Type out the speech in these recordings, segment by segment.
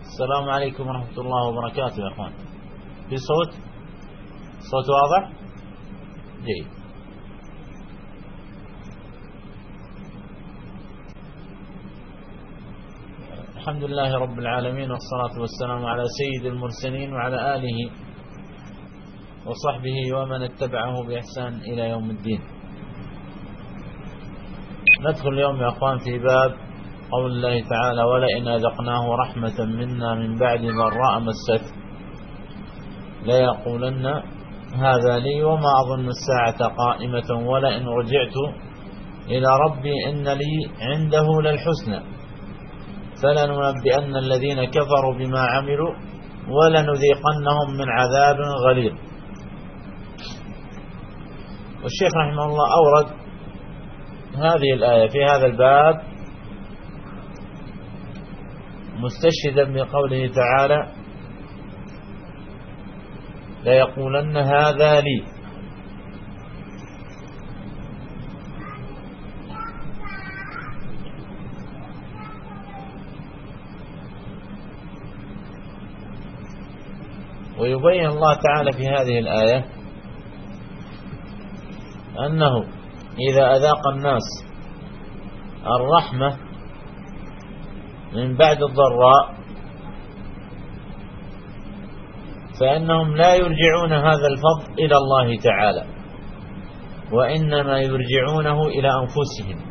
السلام عليكم ورحمة الله وبركاته يا أخوان. في صوت واضح جيد. الحمد لله رب العالمين، والصلاة والسلام على سيد المرسلين وعلى آله وصحبه ومن اتبعه بإحسان إلى يوم الدين. ندخل اليوم يا أخوان في باب قول الله تعالى: ولئن أذقناه رحمة منا من بعد ضراء مسته ليقولن هذا لي وما أظن الساعة قائمة ولئن رجعت إلى ربي إن لي عنده للحسنى فلننبئن الذين كفروا بما عملوا ولنذيقنهم من عذاب غليظ. والشيخ رحمه الله أورد هذه الآية في هذا الباب مستشهدا بقوله تعالى: ليقولن هذا لي. ويبين الله تعالى في هذه الآية أنه إذا أذاق الناس الرحمة من بعد الضراء فإنهم لا يرجعون هذا الفضل إلى الله تعالى، وإنما يرجعونه إلى أنفسهم.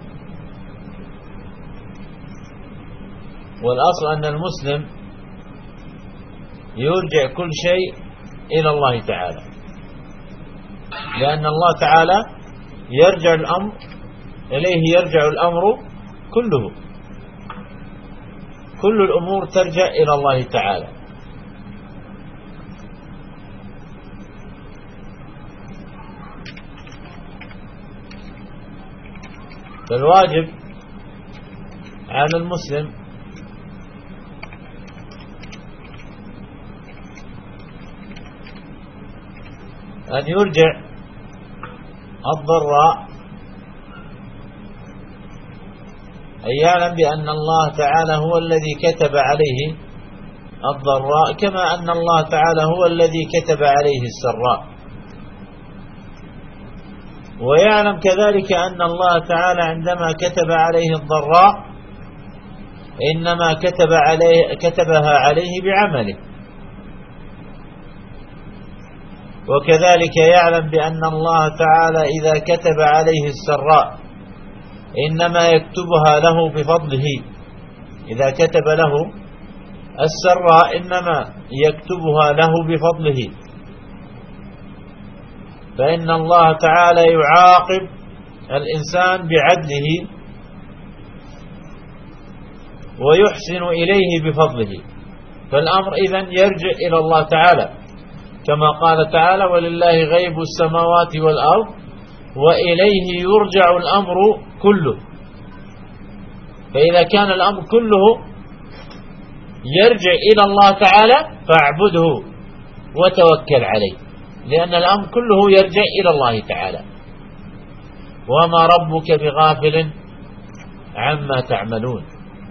والأصل أن المسلم يرجع كل شيء إلى الله تعالى، لأن الله تعالى يرجع الأمر إليه، يرجع الأمر كله، كل الأمور ترجع إلى الله تعالى. فالواجب على المسلم أن يرجع الضراء، أن يعلم بأن الله تعالى هو الذي كتب عليه الضراء، كما أن الله تعالى هو الذي كتب عليه السراء. ويعلم كذلك أن الله تعالى عندما كتب عليه الضراء إنما كتبها عليه بعمله. وكذلك يعلم بأن الله تعالى إذا كتب عليه السراء إنما يكتبها له بفضله. إذا كتب له السراء إنما يكتبها له بفضله، فإن الله تعالى يعاقب الإنسان بعدله ويحسن إليه بفضله. فالأمر إذن يرجع إلى الله تعالى، كما قال تعالى: ولله غيب السماوات والأرض وإليه يرجع الأمر كله. فإذا كان الأمر كله يرجع إلى الله تعالى فاعبده وتوكل عليه، لأن الأمر كله يرجع إلى الله تعالى. وما ربك بغافل عما تعملون.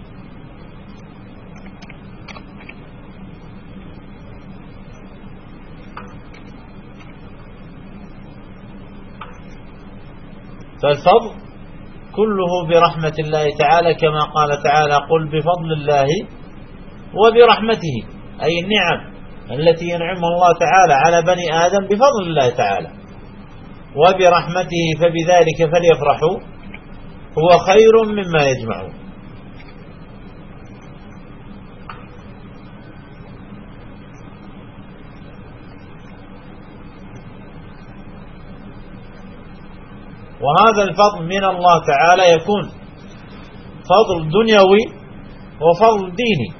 فالفضل كله برحمة الله تعالى، كما قال تعالى: قل بفضل الله وبرحمته، أي النعم التي ينعمها الله تعالى على بني آدم بفضل الله تعالى، وبرحمته فبذلك فليفرحوا هو خير مما يجمعون. وهذا الفضل من الله تعالى يكون فضل دنيوي وفضل ديني.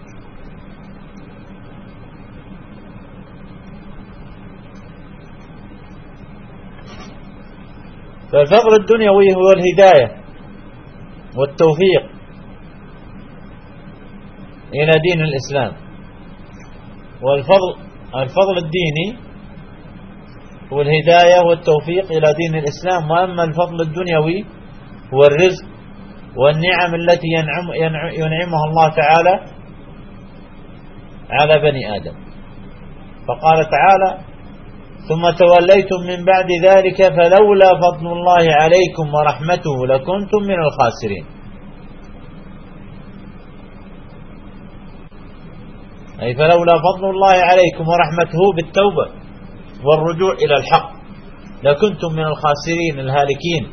فالفضل الدنيوي هو الهداية والتوفيق إلى دين الإسلام، والفضل الديني هو الهداية والتوفيق إلى دين الإسلام. وأما الفضل الدنيوي هو الرزق والنعم التي ينعمها الله تعالى على بني آدم. فقال تعالى: ثم توليتم من بعد ذلك فلولا فضل الله عليكم ورحمته لكنتم من الخاسرين. أي فلولا فضل الله عليكم ورحمته بالتوبة والرجوع إلى الحق لكنتم من الخاسرين الهالكين.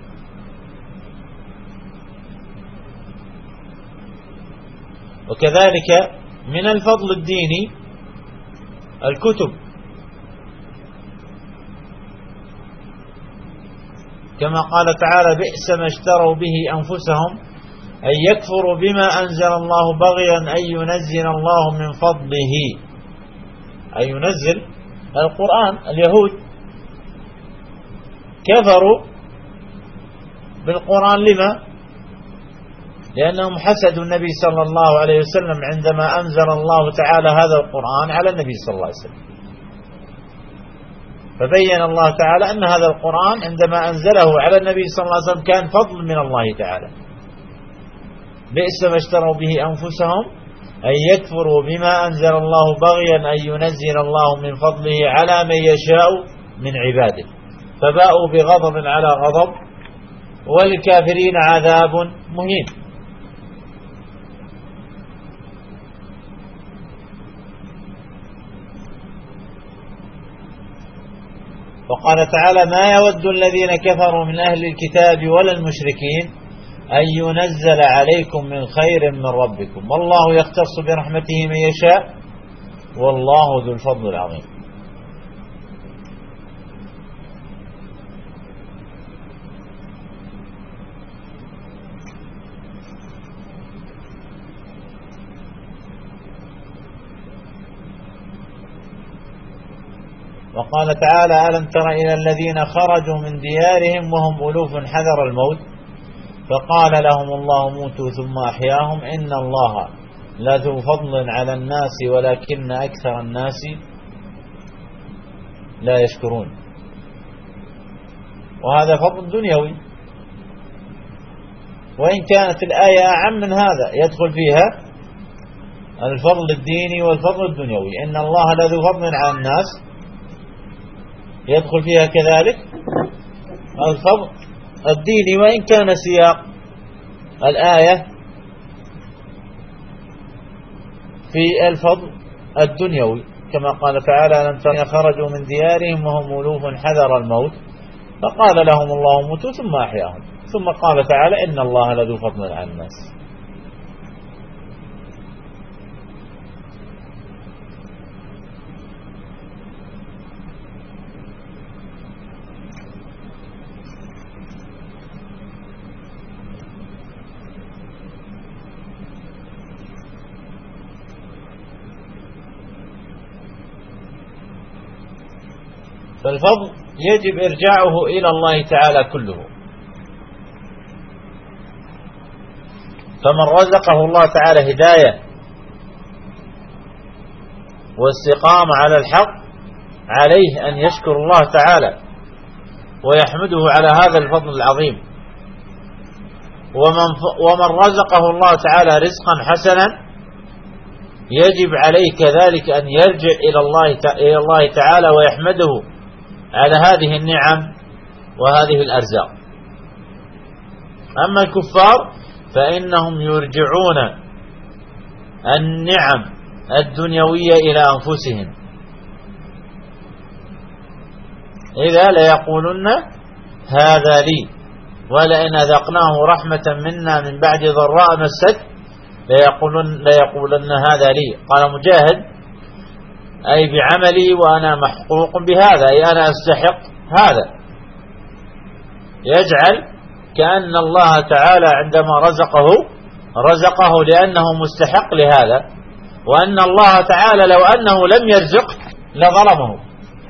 وكذلك من الفضل الديني الكتب، كما قال تعالى: بئس ما اشتروا به أنفسهم أن يكفروا بما أنزل الله بغيا أن ينزل الله من فضله. أن ينزل القرآن. اليهود كفروا بالقرآن. لما؟ لأنهم حسدوا النبي صلى الله عليه وسلم عندما أنزل الله تعالى هذا القرآن على النبي صلى الله عليه وسلم. فبين الله تعالى أن هذا القرآن عندما أنزله على النبي صلى الله عليه وسلم كان فضل من الله تعالى. بئس ما اشتروا به أنفسهم أن يكفروا بما أنزل الله بغيا أن ينزل الله من فضله على من يشاء من عباده، فباءوا بغضب على غضب، والكافرين عذاب مهين. وقال تعالى: ما يود الذين كفروا من أهل الكتاب ولا المشركين أن ينزل عليكم من خير من ربكم والله يختص برحمته من يشاء والله ذو الفضل العظيم. وقال تعالى: ألم تر إلى الذين خرجوا من ديارهم وهم ألوف حذر الموت فقال لهم الله موتوا ثم أحياهم إن الله لذو فضل على الناس ولكن أكثر الناس لا يشكرون. وهذا فضل دنيوي، وإن كانت الآية أعم من هذا يدخل فيها الفضل الديني والفضل الدنيوي. إن الله لذو فضل على الناس يدخل فيها كذلك الفضل الديني، وإن كان سياق الآية في الفضل الدنيوي، كما قال تعالى: لم تر خرجوا من ديارهم وهم ألوف حذر الموت فقال لهم الله موتوا ثم أحياهم، ثم قال تعالى: إن الله لذو فضل على الناس. فالفضل يجب إرجاعه إلى الله تعالى كله. فمن رزقه الله تعالى هداية واستقامة على الحق عليه أن يشكر الله تعالى ويحمده على هذا الفضل العظيم. ومن رزقه الله تعالى رزقا حسنا يجب عليه كذلك أن يرجع إلى الله تعالى ويحمده على هذه النعم وهذه الأرزاق. أما الكفار فإنهم يرجعون النعم الدنيوية إلى أنفسهم، إذا ليقولن هذا لي، ولئن أذقناه رحمة منا من بعد ضراء مسته ليقولن هذا لي. قال مجاهد: أي بعملي وأنا محقوق بهذا، أي أنا أستحق هذا. يجعل كأن الله تعالى عندما رزقه لأنه مستحق لهذا، وأن الله تعالى لو أنه لم يرزقه لظلمه،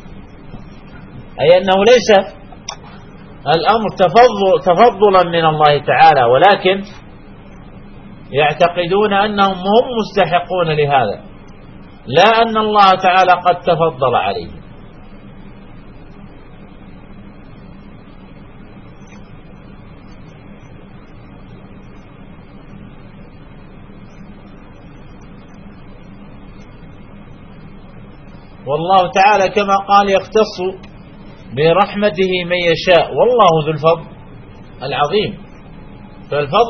أي أنه ليس الأمر تفضلا من الله تعالى، ولكن يعتقدون أنهم هم مستحقون لهذا، لا أن الله تعالى قد تفضل عليه. والله تعالى كما قال يختص برحمته من يشاء، والله ذو الفضل العظيم. فالفضل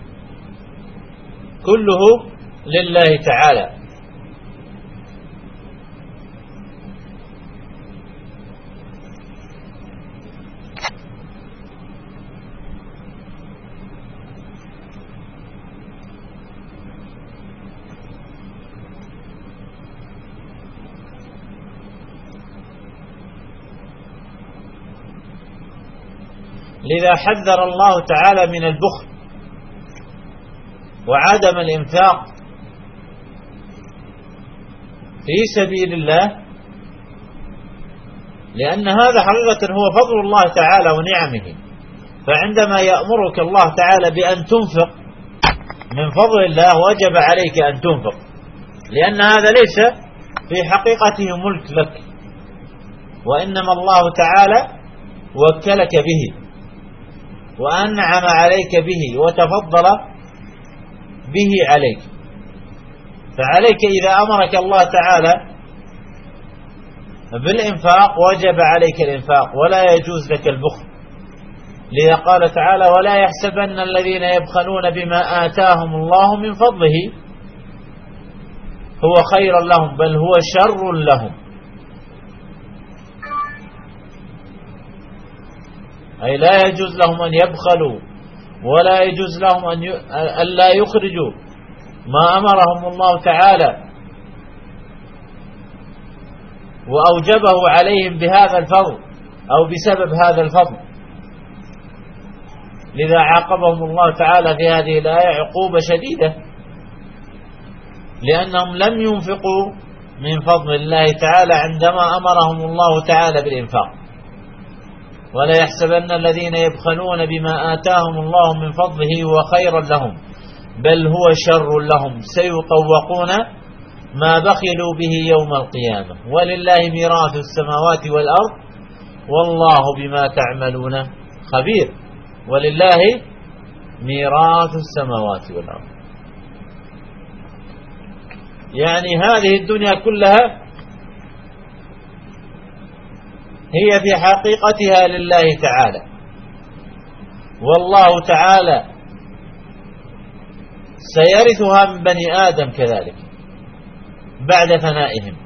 كله لله تعالى. لذا حذر الله تعالى من البخل وعدم الإنفاق في سبيل الله، لأن هذا حقيقة هو فضل الله تعالى ونعمه. فعندما يأمرك الله تعالى بأن تنفق من فضل الله وجب عليك أن تنفق، لأن هذا ليس في حقيقته ملك لك، وإنما الله تعالى وكلك به وأنعم عليك به وتفضل به عليك. فعليك إذا أمرك الله تعالى بالإنفاق وجب عليك الإنفاق، ولا يجوز لك البخل. لذا قال تعالى: ولا يحسبن الذين يبخلون بما آتاهم الله من فضله هو خيرا لهم بل هو شر لهم. أي لا يجوز لهم أن يبخلوا، ولا يجوز لهم أن لا يخرجوا ما أمرهم الله تعالى وأوجبه عليهم بهذا الفضل أو بسبب هذا الفضل. لذا عاقبهم الله تعالى في هذه الآية عقوبة شديدة، لأنهم لم ينفقوا من فضل الله تعالى عندما أمرهم الله تعالى بالإنفاق. ولا يحسبن الذين يبخلون بما آتاهم الله من فضله هو خيرا لهم بل هو شر لهم سيطوقون ما بخلوا به يوم القيامة ولله ميراث السماوات والأرض والله بما تعملون خبير. ولله ميراث السماوات والأرض، يعني هذه الدنيا كلها هي في حقيقتها لله تعالى، والله تعالى سيرثها من بني آدم كذلك بعد فنائهم.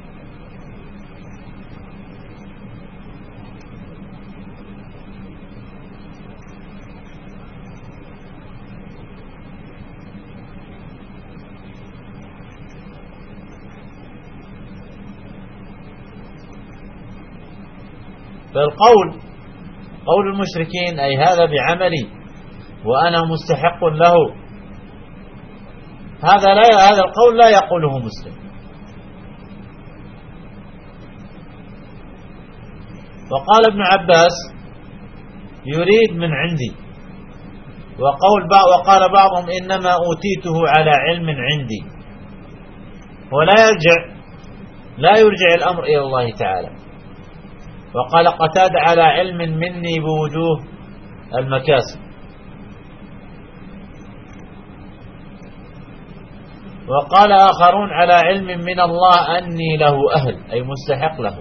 فالقول قول المشركين أي هذا بعملي وأنا مستحق له، هذا القول لا يقوله مسلم. وقال ابن عباس يريد من عندي، وقال بعضهم إنما أوتيته على علم عندي، لا يرجع الأمر إلى الله تعالى. وقال قتادة على علم مني بوجوه المكاسب. وقال آخرون على علم من الله أني له أهل أي مستحق له.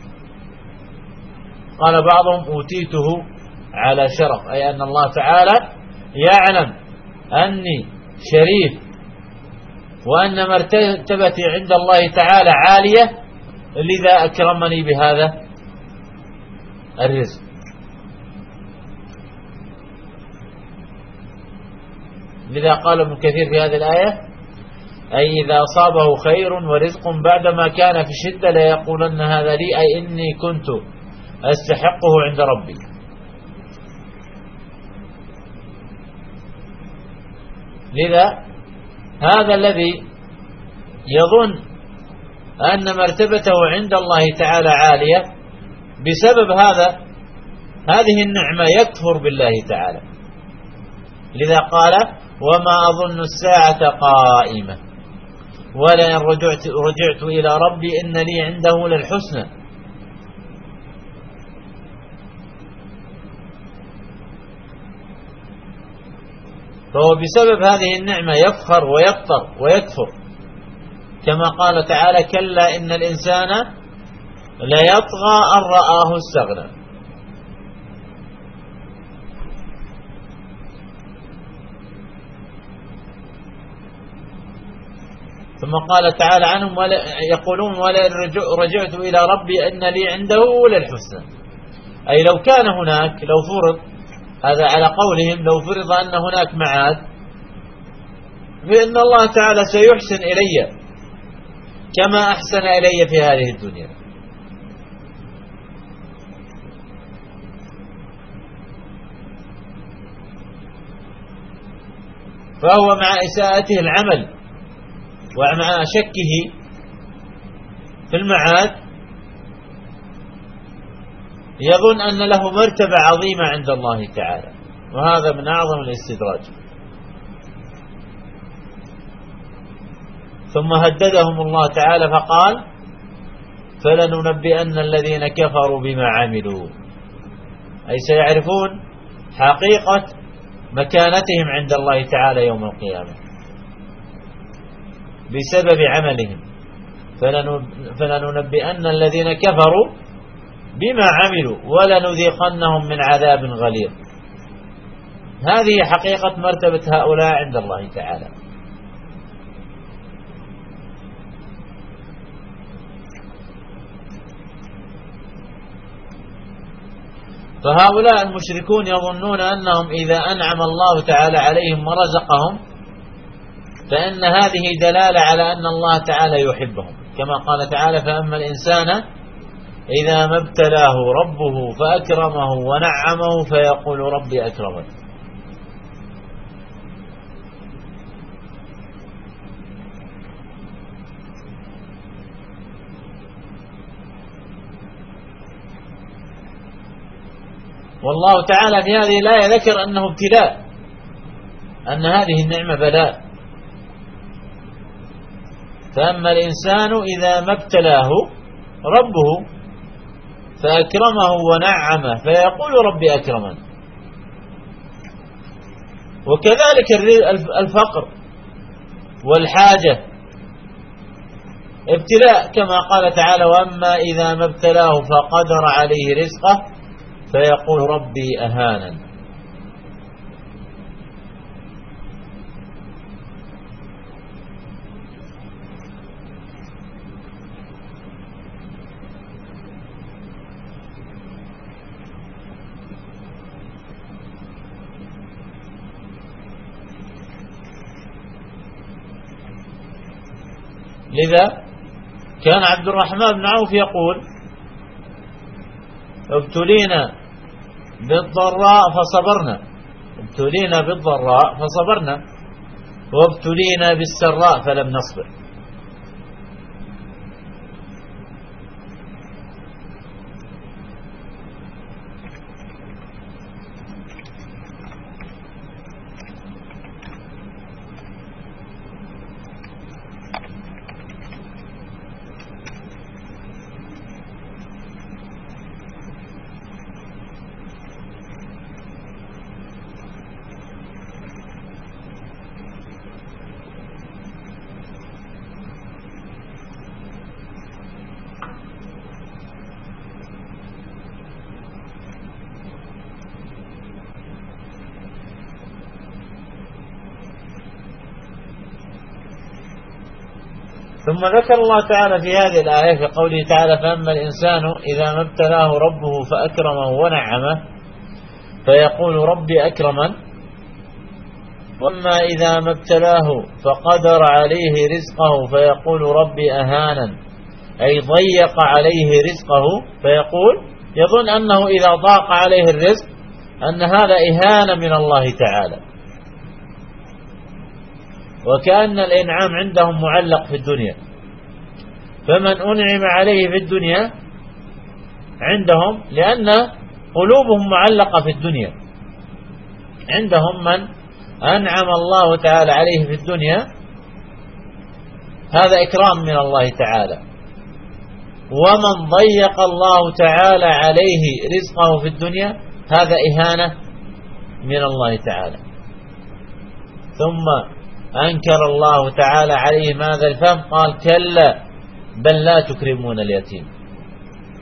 قال بعضهم أوتيته على شرف أي أن الله تعالى يعلم أني شريف وأن مرتبتي عند الله تعالى عالية لذا أكرمني بهذا الرزق. لذا قال ابن كثير في هذه الآية أي إذا أصابه خير ورزق بعدما كان في شدة ليقولن هذا لي أي إني كنت أستحقه عند ربي. لذا هذا الذي يظن أن مرتبته عند الله تعالى عالية بسبب هذه النعمة يكفر بالله تعالى. لذا قال وما أظن الساعة قائمة ولئن رجعت إلى ربي إن لي عنده للحسنى. فهو بسبب هذه النعمة يفخر ويقطر ويكفر، كما قال تعالى كلا إن الإنسان ليطغى أن رآه استغنى. ثم قال تعالى عنهم يقولون ولئن رجعت إلى ربي أن لي عنده للحسنى، أي لو كان هناك، لو فرض هذا على قولهم، لو فرض أن هناك معاد فإن الله تعالى سيحسن إلي كما أحسن إلي في هذه الدنيا. فهو مع إساءته العمل ومع شكه في المعاد يظن أن له مرتبة عظيمة عند الله تعالى، وهذا من أعظم الاستدراج. ثم هددهم الله تعالى فقال فلننبئن الذين كفروا بما عملوا، أي سيعرفون حقيقة مكانتهم عند الله تعالى يوم القيامة بسبب عملهم. فلننبئن الذين كفروا بما عملوا ولنذيقنهم من عذاب غليظ. هذه حقيقة مرتبة هؤلاء عند الله تعالى. فهؤلاء المشركون يظنون أنهم إذا أنعم الله تعالى عليهم ورزقهم فإن هذه دلالة على أن الله تعالى يحبهم، كما قال تعالى فأما الإنسان إذا ما ابتلاه ربه فأكرمه ونعمه فيقول ربي أكرمن. والله تعالى في هذه الآية ذكر أنه ابتلاء، أن هذه النعمة بلاء. فأما الإنسان إذا ما ابتلاه ربه فأكرمه ونعمه فيقول ربي أكرمن. وكذلك الفقر والحاجة ابتلاء، كما قال تعالى وأما إذا ما ابتلاه فقدر عليه رزقه فيقول ربي أهانن. لذا كان عبد الرحمن بن عوف يقول ابتلينا بالضراء فصبرنا، ابتلينا بالضراء فصبرنا، وابتلينا بالسراء فلم نصبر. ثم ذكر الله تعالى في هذه الآية في قوله تعالى فأما الإنسان إذا ما ابتلاه ربه فأكرمه ونعمه فيقول ربي أكرمن، وأما إذا ما ابتلاه فقدر عليه رزقه فيقول ربي أهانن، أي ضيق عليه رزقه فيقول يظن أنه إذا ضاق عليه الرزق أن هذا إهانة من الله تعالى، وكأن الإنعام عندهم معلق في الدنيا. فمن أنعم عليه في الدنيا عندهم، لأن قلوبهم معلقة في الدنيا، عندهم من أنعم الله تعالى عليه في الدنيا هذا إكرام من الله تعالى، ومن ضيق الله تعالى عليه رزقه في الدنيا هذا إهانة من الله تعالى. ثم أنكر الله تعالى عليه هذا الفهم، قال كلا بل لا تكرمون اليتيم.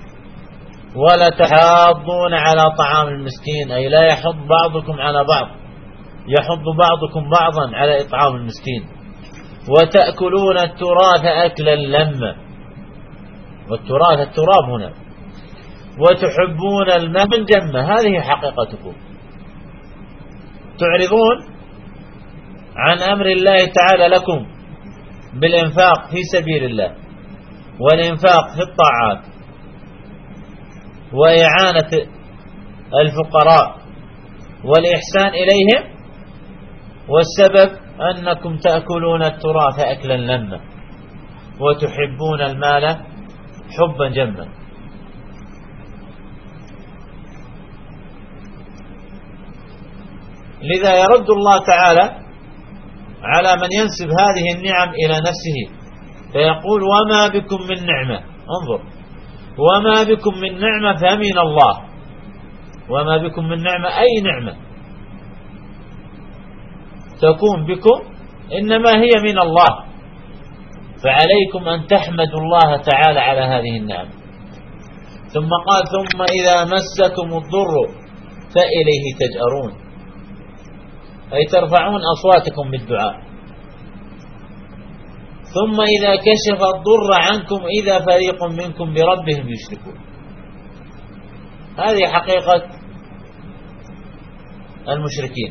ولا تحاضون على طعام المسكين، أي لا يحض بعضكم على بعض، يحض بعضكم بعضا على إطعام المسكين. وتأكلون التراث أكلا لما، والتراث التراب هنا. وتحبون المال من جمة، هذه حقيقتكم، تعرضون عن أمر الله تعالى لكم بالإنفاق في سبيل الله، والإنفاق في الطاعات، وإعانة الفقراء والإحسان إليهم، والسبب أنكم تأكلون التراث أكلا لما وتحبون المال حبا جما. لذا يرد الله تعالى على من ينسب هذه النعم إلى نفسه فيقول وما بكم من نعمة، انظر، وما بكم من نعمة فمن الله. وما بكم من نعمة أي نعمة تكون بكم إنما هي من الله، فعليكم أن تحمدوا الله تعالى على هذه النعم. ثم قال ثم إذا مسكم الضر فإليه تجأرون، أي ترفعون أصواتكم بالدعاء. ثم إذا كشف الضر عنكم إذا فريق منكم بربهم يشركون. هذه حقيقة المشركين،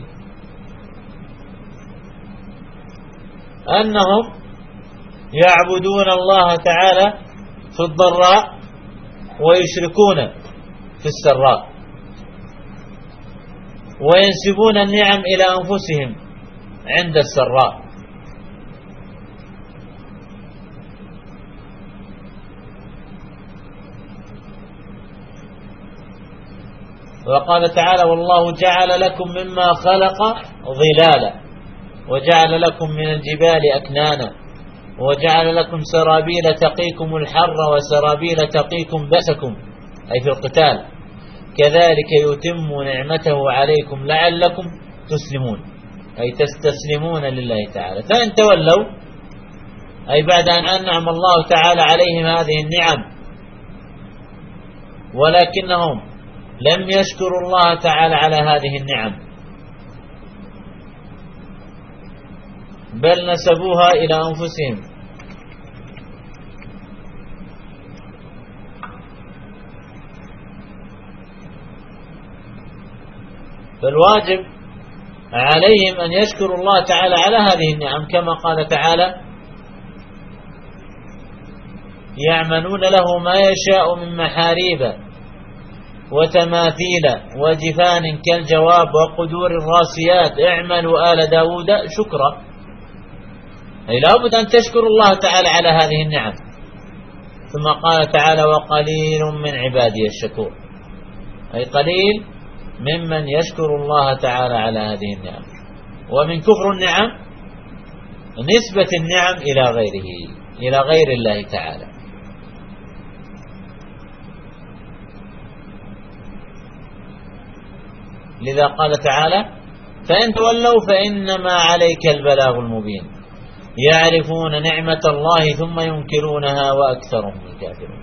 أنهم يعبدون الله تعالى في الضراء ويشركون في السراء، وينسبون النعم إلى أنفسهم عند السراء. وقال تعالى والله جعل لكم مما خلق ظلالا وجعل لكم من الجبال أكنانا وجعل لكم سرابيل تقيكم الحر وسرابيل تقيكم بأسكم، أي في القتال، كذلك يتم نعمته عليكم لعلكم تسلمون، أي تستسلمون لله تعالى. فإن تولوا، أي بعد أن أنعم الله تعالى عليهم هذه النعم ولكنهم لم يشكروا الله تعالى على هذه النعم بل نسبوها إلى أنفسهم، فالواجب عليهم أن يشكروا الله تعالى على هذه النعم، كما قال تعالى يعملون له ما يشاء من محاريب وتماثيل وجفان كالجواب وقدور الراسيات اعملوا آل داود شكرا، أي لابد أن تشكروا الله تعالى على هذه النعم. ثم قال تعالى وقليل من عبادي الشكور، أي قليل ممن يشكر الله تعالى على هذه النعم. ومن كفر النعم نسبة النعم إلى غيره، إلى غير الله تعالى. لذا قال تعالى فإن تولوا فإنما عليك البلاغ المبين يعرفون نعمة الله ثم ينكرونها وأكثرهم الكافرون.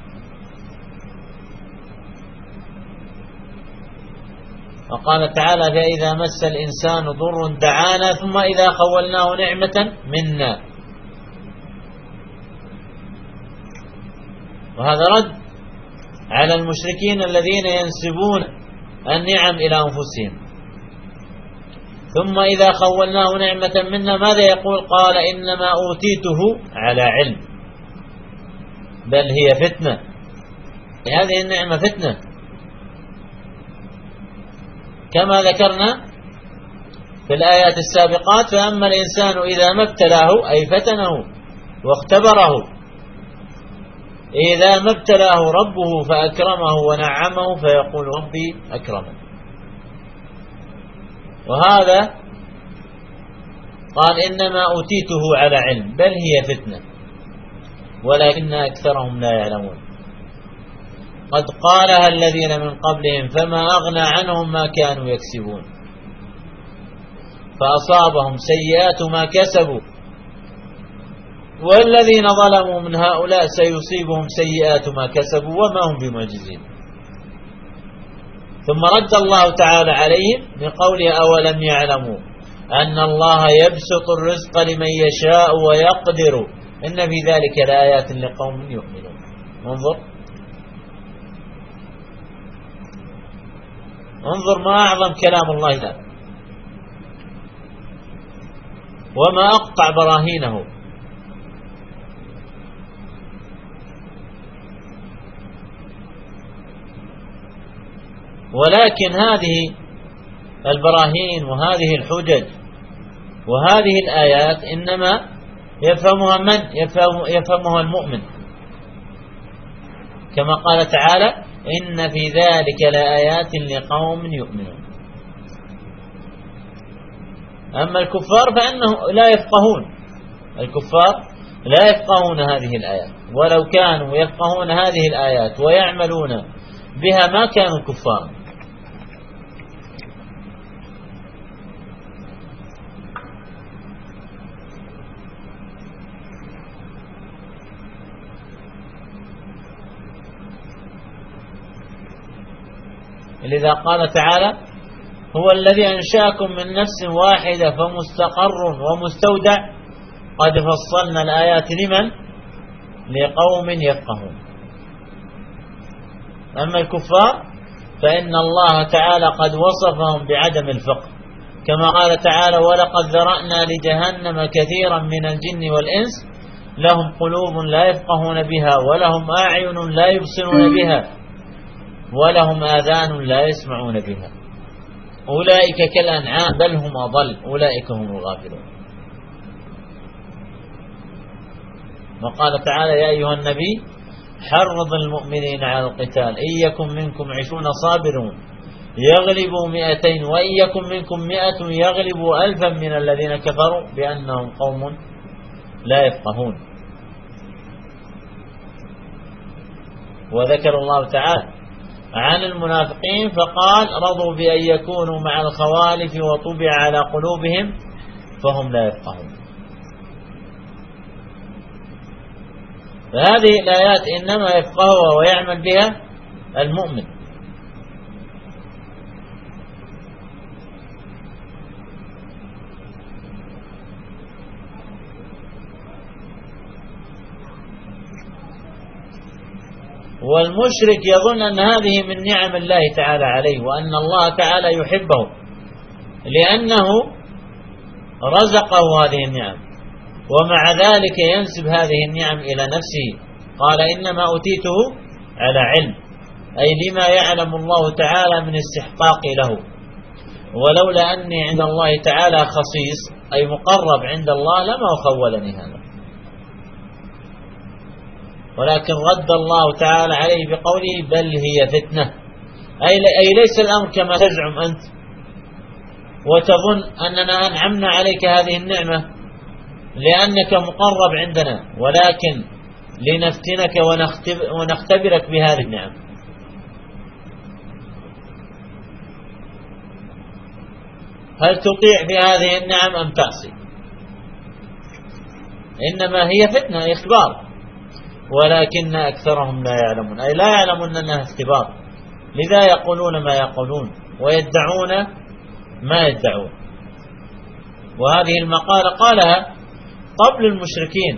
وقال تعالى فإذا مس الإنسان ضر دعانا ثم إذا خولناه نعمة منا. وهذا رد على المشركين الذين ينسبون النعم إلى أنفسهم. ثم إذا خولناه نعمة منا ماذا يقول؟ قال إنما أوتيته على علم، بل هي فتنة، هذه النعمة فتنة كما ذكرنا في الآيات السابقات. فأما الإنسان إذا ما ابتلاه أي فتنه واختبره، إذا ما ابتلاه ربه فأكرمه ونعمه فيقول ربي أكرمن. وهذا قال إنما أوتيته على علم بل هي فتنة ولكن أكثرهم لا يعلمون. قد قالها الذين من قبلهم فما أغنى عنهم ما كانوا يكسبون فأصابهم سيئات ما كسبوا والذين ظلموا من هؤلاء سيصيبهم سيئات ما كسبوا وما هم بمعجزين. ثم رد الله تعالى عليهم بقوله أولم يعلموا أن الله يبسط الرزق لمن يشاء ويقدر إن في ذلك لآيات لقوم يؤمنون. انظر ما أعظم كلام الله تعالى وما أقطع براهينه. ولكن هذه البراهين وهذه الحجج وهذه الآيات إنما يفهمها من؟ يفهمها المؤمن، كما قال تعالى إن في ذلك لآيات لقوم يؤمنون. أما الكفار فإنه لا يفقهون، الكفار لا يفقهون هذه الآيات، ولو كانوا يفقهون هذه الآيات ويعملون بها ما كانوا كفارا. لذا قال تعالى هو الذي أنشأكم من نفس واحدة فمستقر ومستودع قد فصلنا الآيات لمن؟ لقوم يفقهون. أما الكفار فإن الله تعالى قد وصفهم بعدم الفقه، كما قال تعالى ولقد ذرأنا لجهنم كثيرا من الجن والإنس لهم قلوب لا يفقهون بها ولهم أعين لا يبصرون بها ولهم آذان لا يسمعون بها أولئك كالأنعام بل هم أضل أولئك هم الغافلون. وقال تعالى يا أيها النبي حرض المؤمنين على القتال إن يكن منكم 20 صابرون يغلبوا 200 وإن يكن منكم 100 يغلبوا 1000 من الذين كفروا بأنهم قوم لا يفقهون. وذكر الله تعالى عن المنافقين فقال رضوا بأن يكونوا مع الخوالف وطبع على قلوبهم فهم لا يفقهون. فهذه الآيات إنما يفقهها ويعمل بها المؤمن. والمشرك يظن أن هذه من نعم الله تعالى عليه وأن الله تعالى يحبه لأنه رزقه هذه النعم، ومع ذلك ينسب هذه النعم إلى نفسه. قال إنما أوتيته على علم، أي لما يعلم الله تعالى من استحقاقي له، ولولا أني عند الله تعالى خصيص أي مقرب عند الله لما خولني هذا. ولكن رد الله تعالى عليه بقوله بل هي فتنة، أي ليس الأمر كما تزعم أنت وتظن أننا أنعمنا عليك هذه النعمة لأنك مقرب عندنا، ولكن لنفتنك ونختبرك بهذه النعم. هل تطيع بهذه النعم أم تعصي؟ إنما هي فتنة اختبار، ولكن أكثرهم لا يعلمون، أي لا يعلمون أنها اختبار، لذا يقولون ما يقولون ويدعون ما يدعون. وهذه المقالة قالها قبل المشركين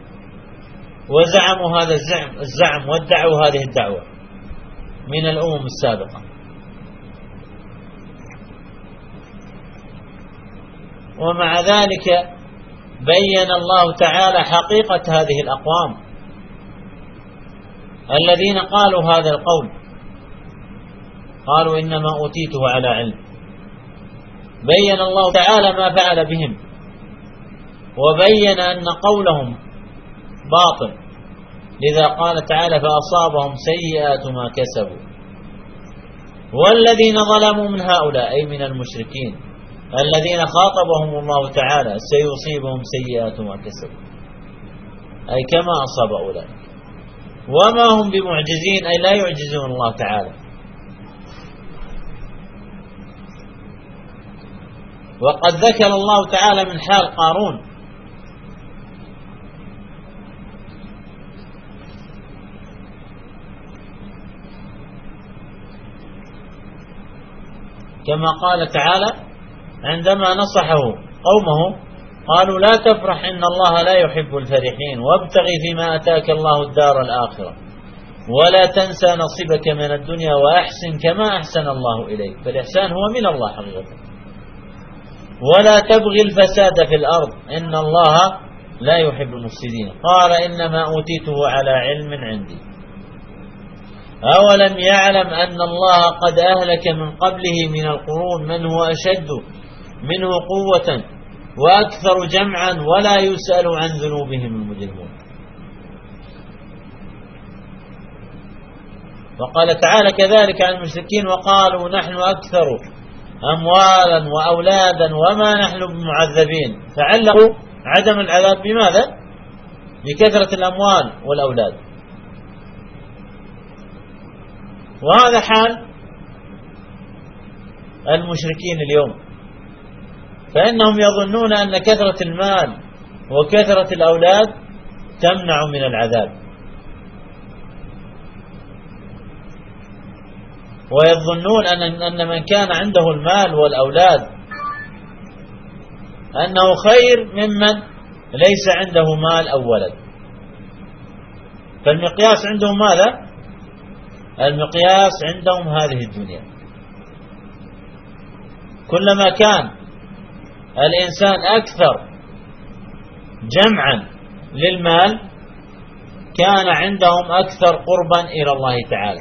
وزعموا هذا الزعم وادعوا هذه الدعوة من الأمم السابقة. ومع ذلك بين الله تعالى حقيقة هذه الأقوام الذين قالوا هذا القول، قالوا إنما أوتيته على علم. بين الله تعالى ما فعل بهم، وبين أن قولهم باطل، لذا قال تعالى فأصابهم سيئات ما كسبوا. والذين ظلموا من هؤلاء أي من المشركين الذين خاطبهم الله تعالى سيصيبهم سيئات ما كسبوا، أي كما أصاب أولئك، وما هم بمعجزين أي لا يعجزون الله تعالى. وقد ذكر الله تعالى من حال قارون كما قال تعالى عندما نصحه قومه قالوا لا تفرح إن الله لا يحب الفرحين وابتغي فيما أتاك الله الدار الآخرة ولا تنسى نصيبك من الدنيا وأحسن كما أحسن الله إليك. فالإحسان هو من الله حقيقة. ولا تبغي الفساد في الأرض إن الله لا يحب المفسدين. قال إنما أوتيته على علم عندي. أولم يعلم أن الله قد أهلك من قبله من القرون من هو أشد منه قوة وأكثر جمعا ولا يسأل عن ذنوبهم المجرمون. وقال تعالى كذلك عن المشركين وقالوا نحن أكثر أموالا وأولادا وما نحن بمعذبين. فعلقوا عدم العذاب بماذا؟ بكثرة الأموال والأولاد. وهذا حال المشركين اليوم، فإنهم يظنون أن كثرة المال وكثرة الأولاد تمنع من العذاب، ويظنون أن من كان عنده المال والأولاد أنه خير ممن ليس عنده مال أو ولد. فالمقياس عندهم ماذا؟ المقياس عندهم هذه الدنيا. كلما كان الإنسان أكثر جمعا للمال كان عندهم أكثر قربا إلى الله تعالى.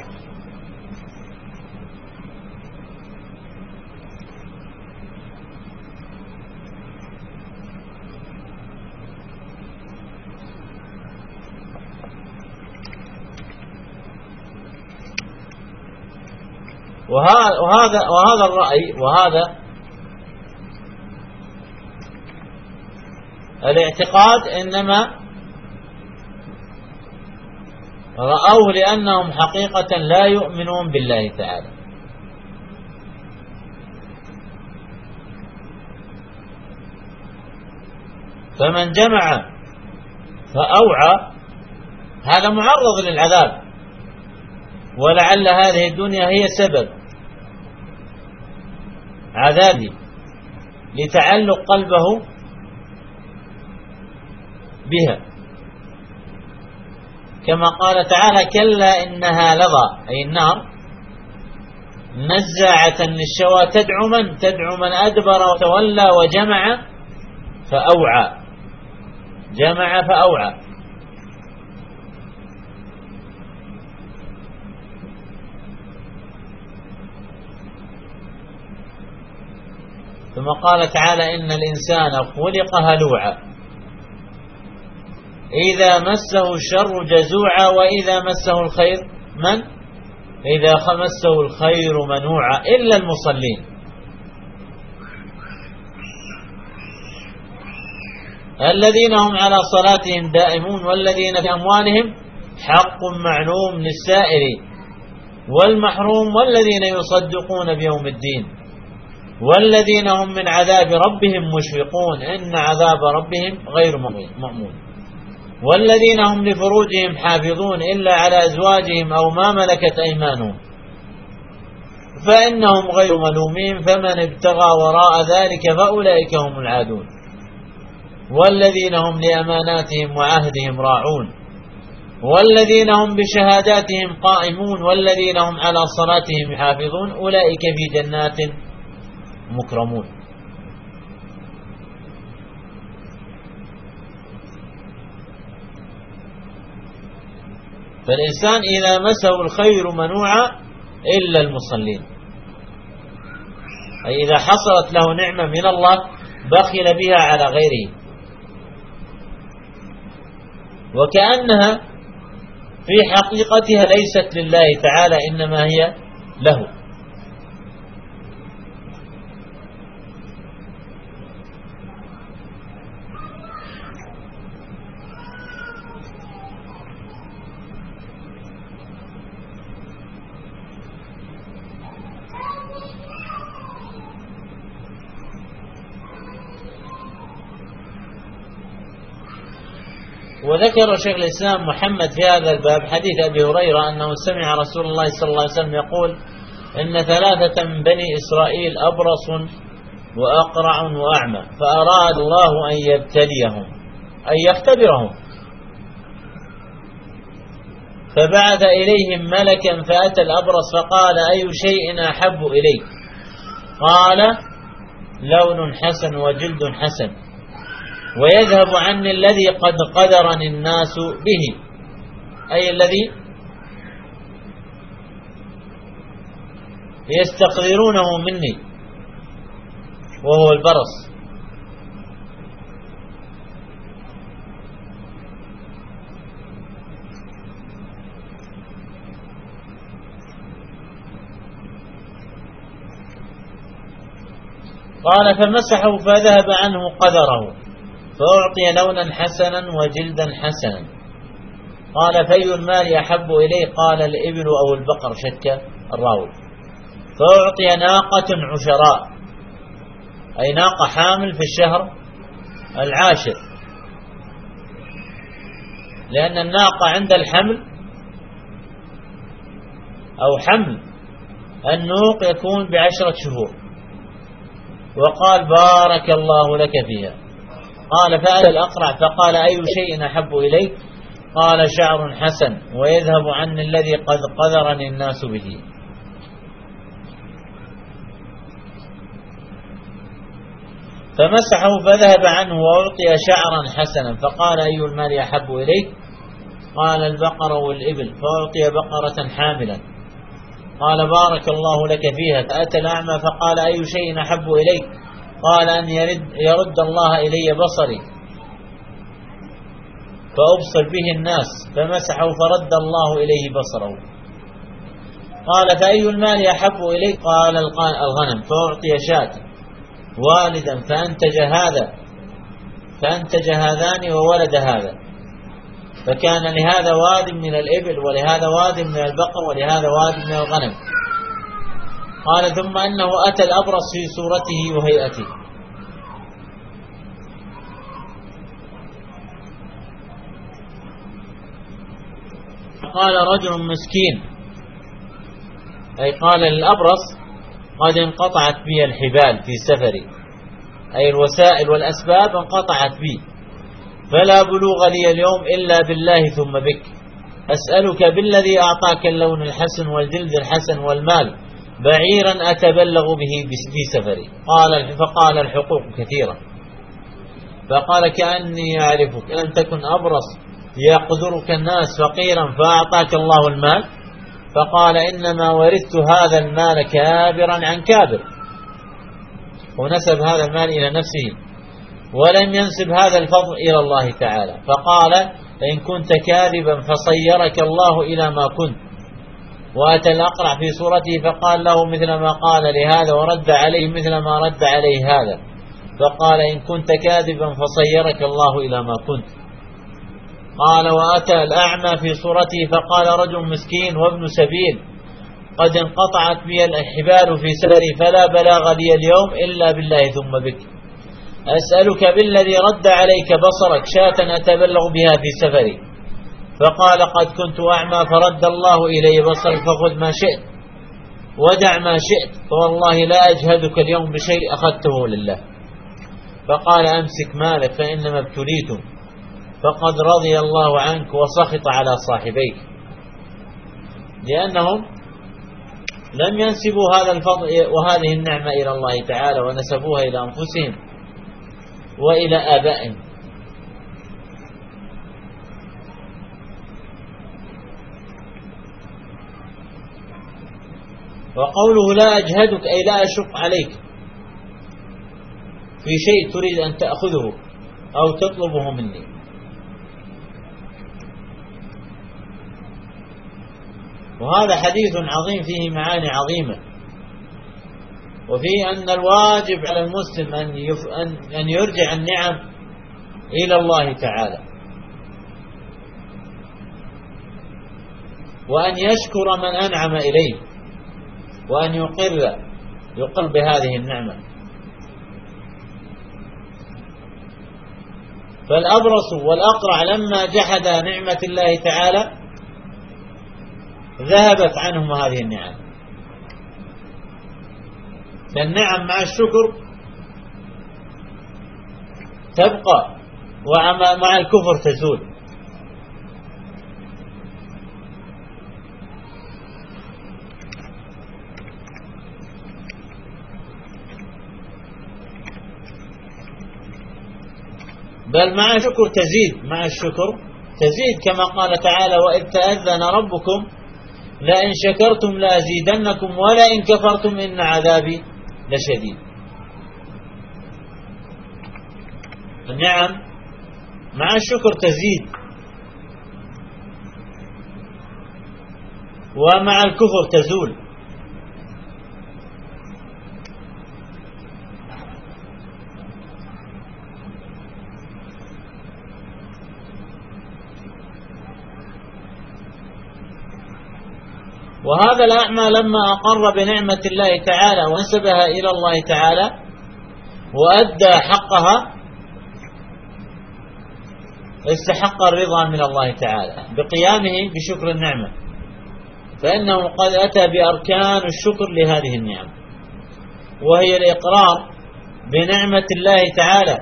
وهذا الرأي وهذا الاعتقاد إنما رأوه لأنهم حقيقة لا يؤمنون بالله تعالى. فمن جمع فأوعى هذا معرض للعذاب، ولعل هذه الدنيا هي سبب عذابه لتعلق قلبه بها، كما قال تعالى كلا إنها لظى أي النار نزاعة للشوى تدعو من أدبر وتولى وجمع فأوعى. جمع فأوعى. ثم قال تعالى إن الإنسان خلق هلوعا إذا مسه الشر جزوعا وإذا مسه الخير إذا مسه الخير منوعا إلا المصلين الذين هم على صلاتهم دائمون والذين في أموالهم حق معلوم للسائل والمحروم والذين يصدقون بيوم الدين والذين هم من عذاب ربهم مشفقون إن عذاب ربهم غير مأمون والذين هم لفروجهم حافظون إلا على أزواجهم أو ما ملكت أيمانهم فإنهم غير ملومين فمن ابتغى وراء ذلك فأولئك هم العادون والذين هم لأماناتهم وعهدهم راعون والذين هم بشهاداتهم قائمون والذين هم على صلاتهم يحافظون أولئك في جنات مكرمون. فالإنسان إذا مسه الخير منوعا إلا المصلين، أي إذا حصلت له نعمة من الله بخل بها على غيره وكأنها في حقيقتها ليست لله تعالى إنما هي له. وذكر شيخ الإسلام محمد في هذا الباب حديث أبي هريرة أنه سمع رسول الله صلى الله عليه وسلم يقول إن 3 من بني إسرائيل أبرص وأقرع وأعمى، فأراد الله أن يبتليهم أن يختبرهم، فبعث إليهم ملكا فأتى الأبرص فقال: أي شيء أحب إليك؟ قال: لون حسن وجلد حسن، ويذهب عني الذي قد قدرني الناس به، أي الذي يستقدرونه مني، وهو البرص. قال: فمسحه فذهب عنه قدره، فأعطي لونا حسنا وجلدا حسنا. قال: في المال أحب إليه؟ قال: الإبل أو البقر، شك الراوي. فأعطي ناقة عشراء، أي ناقة حامل في الشهر 10، لأن الناقة عند الحمل أو حمل النوق يكون ب10 شهور. وقال: بارك الله لك فيها. قال: فأتى الأقرع فقال: أي شيء أحب إليك؟ قال: شعر حسن، ويذهب عني الذي قد قذرني الناس به. فمسحه فذهب عنه وأعطي شعرا حسنا، فقال: أي المال أحب إليك؟ قال: البقر والإبل، فأعطي بقرة حاملا. قال: بارك الله لك فيها. فأتى الأعمى فقال: أي شيء أحب إليك؟ قال: أن يرد الله إلي بصري فأبصر به الناس. فمسحه فرد الله إليه بصره. قال: فأي المال أحب إليك؟ قال: الغنم، فأعطي شاة والدا فأنتج هذان وولد هذا، فكان لهذا واد من الإبل ولهذا واد من البقر ولهذا واد من الغنم. قال: ثم أنه أتى الأبرص في صورته وهيئته، قال: رجل مسكين، أي قال للأبرص: قد انقطعت بي الحبال في سفري، أي الوسائل والأسباب انقطعت بي، فلا بلوغ لي اليوم إلا بالله ثم بك، أسألك بالذي أعطاك اللون الحسن والجلد الحسن والمال بعيرا أتبلغ به في سفري. فقال: الحقوق كثيرة. فقال: كأني أعرفك، لم تكن أبرص يقدرك الناس فقيرا فأعطاك الله المال؟ فقال: إنما ورثت هذا المال كابرا عن كابر، ونسب هذا المال إلى نفسه ولم ينسب هذا الفضل إلى الله تعالى. فقال: إن كنت كاذبا فصيرك الله إلى ما كنت. وأتى الأقرع في صورته فقال له مثل ما قال لهذا ورد عليه مثل ما رد عليه هذا، فقال: إن كنت كاذبا فصيرك الله إلى ما كنت. قال: وأتى الأعمى في صورته فقال: رجل مسكين وابن سبيل، قد انقطعت بي الحبال في سفري، فلا بلاغ لي اليوم إلا بالله ثم بك، أسألك بالذي رد عليك بصرك شاة أتبلغ بها في سفري. فقال: قد كنت أعمى فرد الله إلي بصري، فخذ ما شئت ودع ما شئت، فوالله لا أجهدك اليوم بشيء أخذته لله. فقال: أمسك مالك فإنما ابتليتم، فقد رضي الله عنك وسخط على صاحبيك، لأنهم لم ينسبوا هذا الفضل وهذه النعمة إلى الله تعالى، ونسبوها إلى أنفسهم وإلى آبائهم. وقوله لا أجهدك أي لا أشق عليك في شيء تريد أن تأخذه أو تطلبه مني. وهذا حديث عظيم فيه معاني عظيمة، وفيه أن الواجب على المسلم أن يرجع النعم إلى الله تعالى، وأن يشكر من أنعم إليه، وأن يقر بهذه النعمة. فالأبرص والأقرع لما جحد نعمة الله تعالى ذهبت عنهم هذه النعم، فالنعم مع الشكر تبقى ومع الكفر تزول. بل مع الشكر تزيد، مع الشكر تزيد كما قال تعالى: وإذ تأذن ربكم لئن شكرتم لأزيدنكم ولئن كفرتم إن عذابي لشديد. النعم مع الشكر تزيد ومع الكفر تزول. وهذا الأعمى لما أقر بنعمة الله تعالى ونسبها إلى الله تعالى وأدى حقها استحق الرضا من الله تعالى بقيامه بشكر النعمة، فإنه قد أتى بأركان الشكر لهذه النعمة، وهي الإقرار بنعمة الله تعالى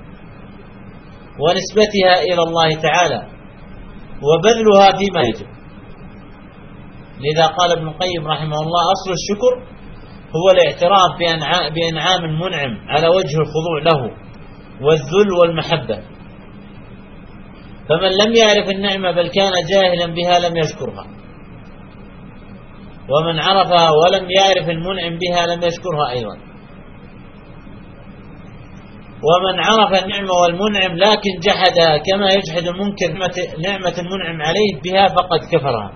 ونسبتها إلى الله تعالى وبذلها فيما يجب. لذا قال ابن القيم رحمه الله: أصل الشكر هو الاعتراف بإنعام المنعم على وجه الخضوع له والذل والمحبة. فمن لم يعرف النعمة بل كان جاهلا بها لم يشكرها، ومن عرفها ولم يعرف المنعم بها لم يشكرها أيضا. ومن عرف النعمة والمنعم لكن جحدها كما يجحد المنكر نعمة المنعم عليه بها فقد كفرها.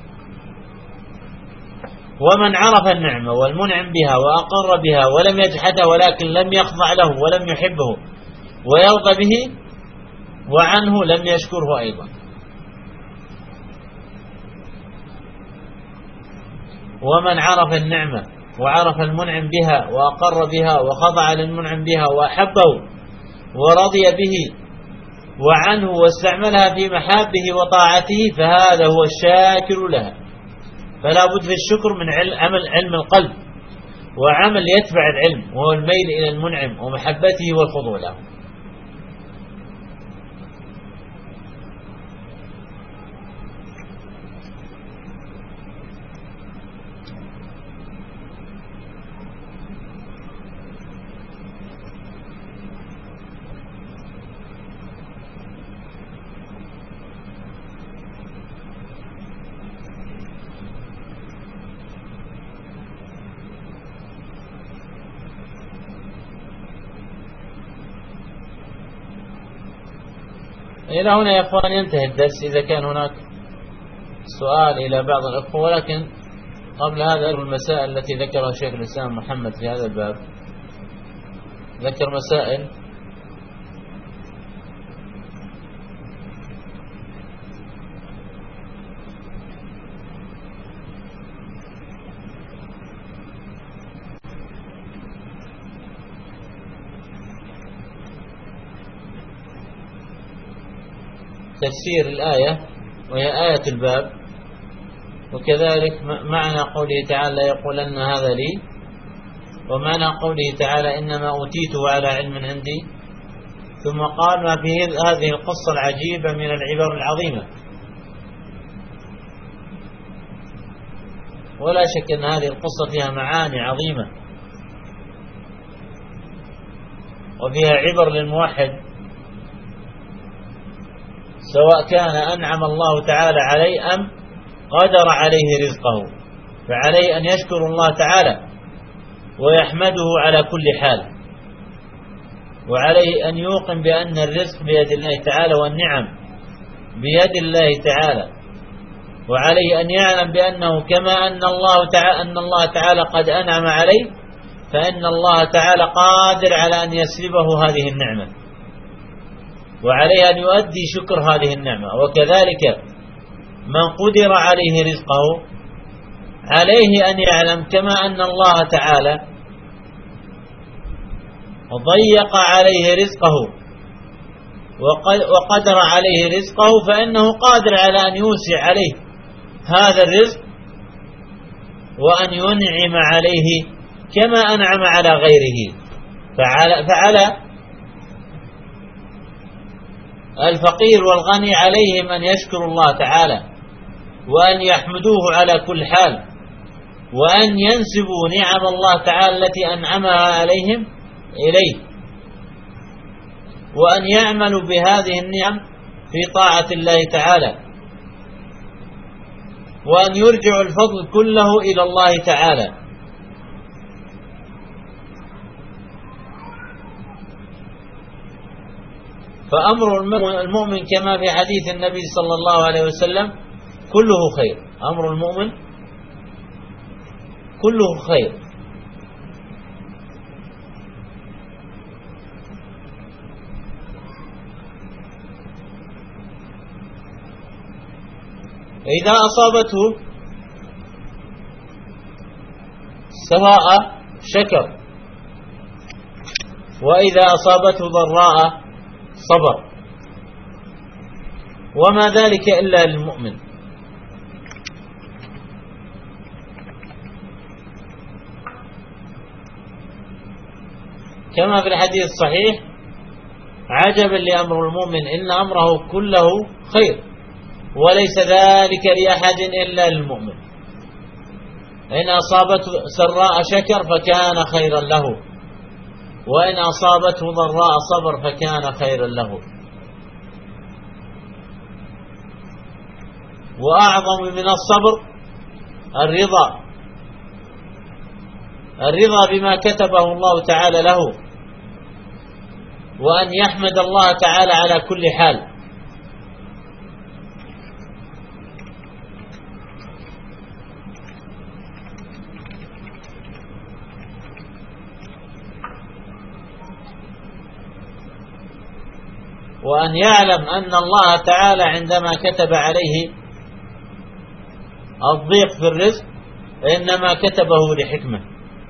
ومن عرف النعمة والمنعم بها وأقر بها ولم يجحدها ولكن لم يخضع له ولم يحبه ويرضى به وعنه لم يشكره أيضا. ومن عرف النعمة وعرف المنعم بها وأقر بها وخضع للمنعم بها وأحبه ورضي به وعنه واستعملها في محابه وطاعته فهذا هو الشاكر لها. فلا بد في الشكر من عمل علم القلب وعمل يتبع العلم، وهو الميل إلى المنعم ومحبته والخضوع له. إلى هنا يا أخوان ينتهي الدرس. إذا كان هناك سؤال إلى بعض الأخوة، ولكن قبل هذا المسائل التي ذكرها شيخ الإسلام محمد في هذا الباب. ذكر مسائل تفسير الآية وهي آية الباب، وكذلك معنى قوله تعالى: يقولن هذا لي، ومعنى قوله تعالى: إنما أوتيته على علم عندي. ثم قال: ما في هذه القصة العجيبة من العبر العظيمة. ولا شك أن هذه القصة فيها معاني عظيمة وفيها عبر للموحد، سواء كان أنعم الله تعالى عليه أم قدر عليه رزقه، فعليه أن يشكر الله تعالى ويحمده على كل حال، وعليه أن يوقن بأن الرزق بيد الله تعالى والنعم بيد الله تعالى، وعليه أن يعلم بأنه كما أن الله تعالى قد أنعم عليه، فإن الله تعالى قادر على أن يسلبه هذه النعمة، وعليه أن يؤدي شكر هذه النعمة. وكذلك من قدر عليه رزقه عليه أن يعلم كما أن الله تعالى ضيق عليه رزقه وقدر عليه رزقه، فإنه قادر على أن يوسع عليه هذا الرزق وأن ينعم عليه كما أنعم على غيره. فعلى الفقير والغني عليهم أن يشكروا الله تعالى، وأن يحمدوه على كل حال، وأن ينسبوا نعم الله تعالى التي أنعمها عليهم إليه، وأن يعملوا بهذه النعم في طاعة الله تعالى، وأن يرجعوا الفضل كله إلى الله تعالى. فأمر المؤمن كما في حديث النبي صلى الله عليه وسلم كله خير. أمر المؤمن كله خير. إذا أصابته سراء شكر، وإذا أصابته ضراء صبر، وما ذلك إلا للمؤمن. كما في الحديث الصحيح: عجبا لأمر المؤمن إن أمره كله خير وليس ذلك لأحد إلا للمؤمن. إن أصابته سراء شكر فكان خيرا له، وإن أصابته ضراء صبر فكان خيرا له. وأعظم من الصبر الرضا بما كتبه الله تعالى له، وأن يحمد الله تعالى على كل حال. وأن يعلم أن الله تعالى عندما كتب عليه الضيق في الرزق إنما كتبه لحكمة،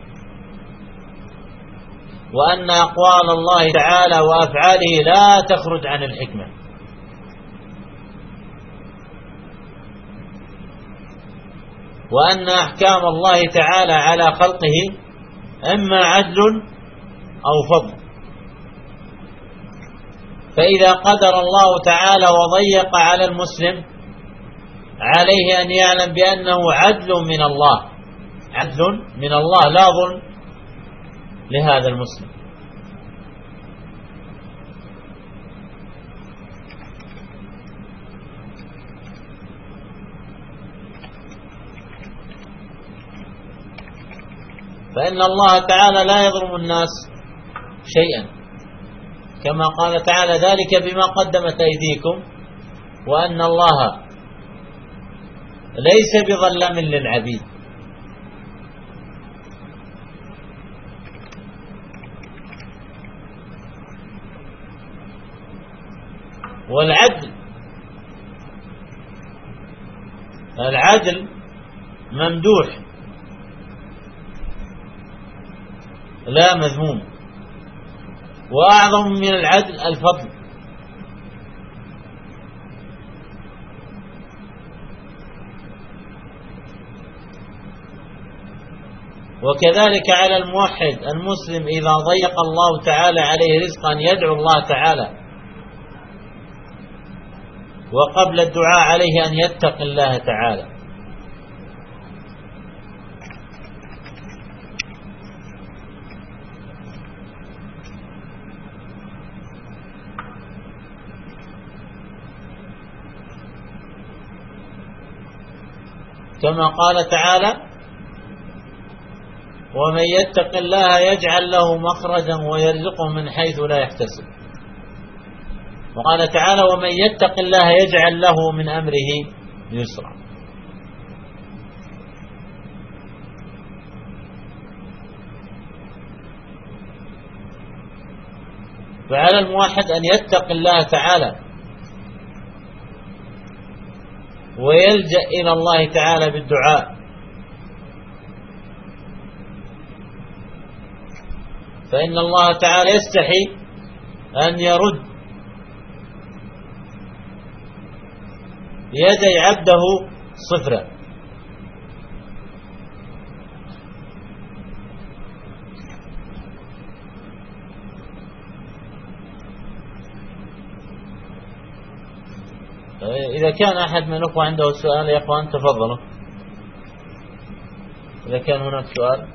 وأن أقوال الله تعالى وأفعاله لا تخرج عن الحكمة. وأن أحكام الله تعالى على خلقه إما عدل أو فضل. فإذا قدر الله تعالى وضيق على المسلم عليه أن يعلم بأنه عدل من الله، عدل من الله لا ظلم لهذا المسلم. فإن الله تعالى لا يظلم الناس شيئا، كما قال تعالى: ذلك بما قدمت أيديكم وأن الله ليس بظلام للعبيد. العدل ممدوح لا مذموم. وأعظم من العدل الفضل. وكذلك على الموحد المسلم إذا ضيق الله تعالى عليه رزقا يدعو الله تعالى، وقبل الدعاء عليه أن يتقي الله تعالى. كما قال تعالى: ومن يتق الله يجعل له مخرجا ويرزقه من حيث لا يحتسب. وقال تعالى: ومن يتق الله يجعل له من أمره يسرا. فعلى الموحد أن يتق الله تعالى ويلجأ إلى الله تعالى بالدعاء، فإن الله تعالى يستحي أن يرد يدي عبده صفرا. إذا كان أحد من الأخوة عنده سؤال يا أخوان تفضلوا، إذا كان هناك سؤال.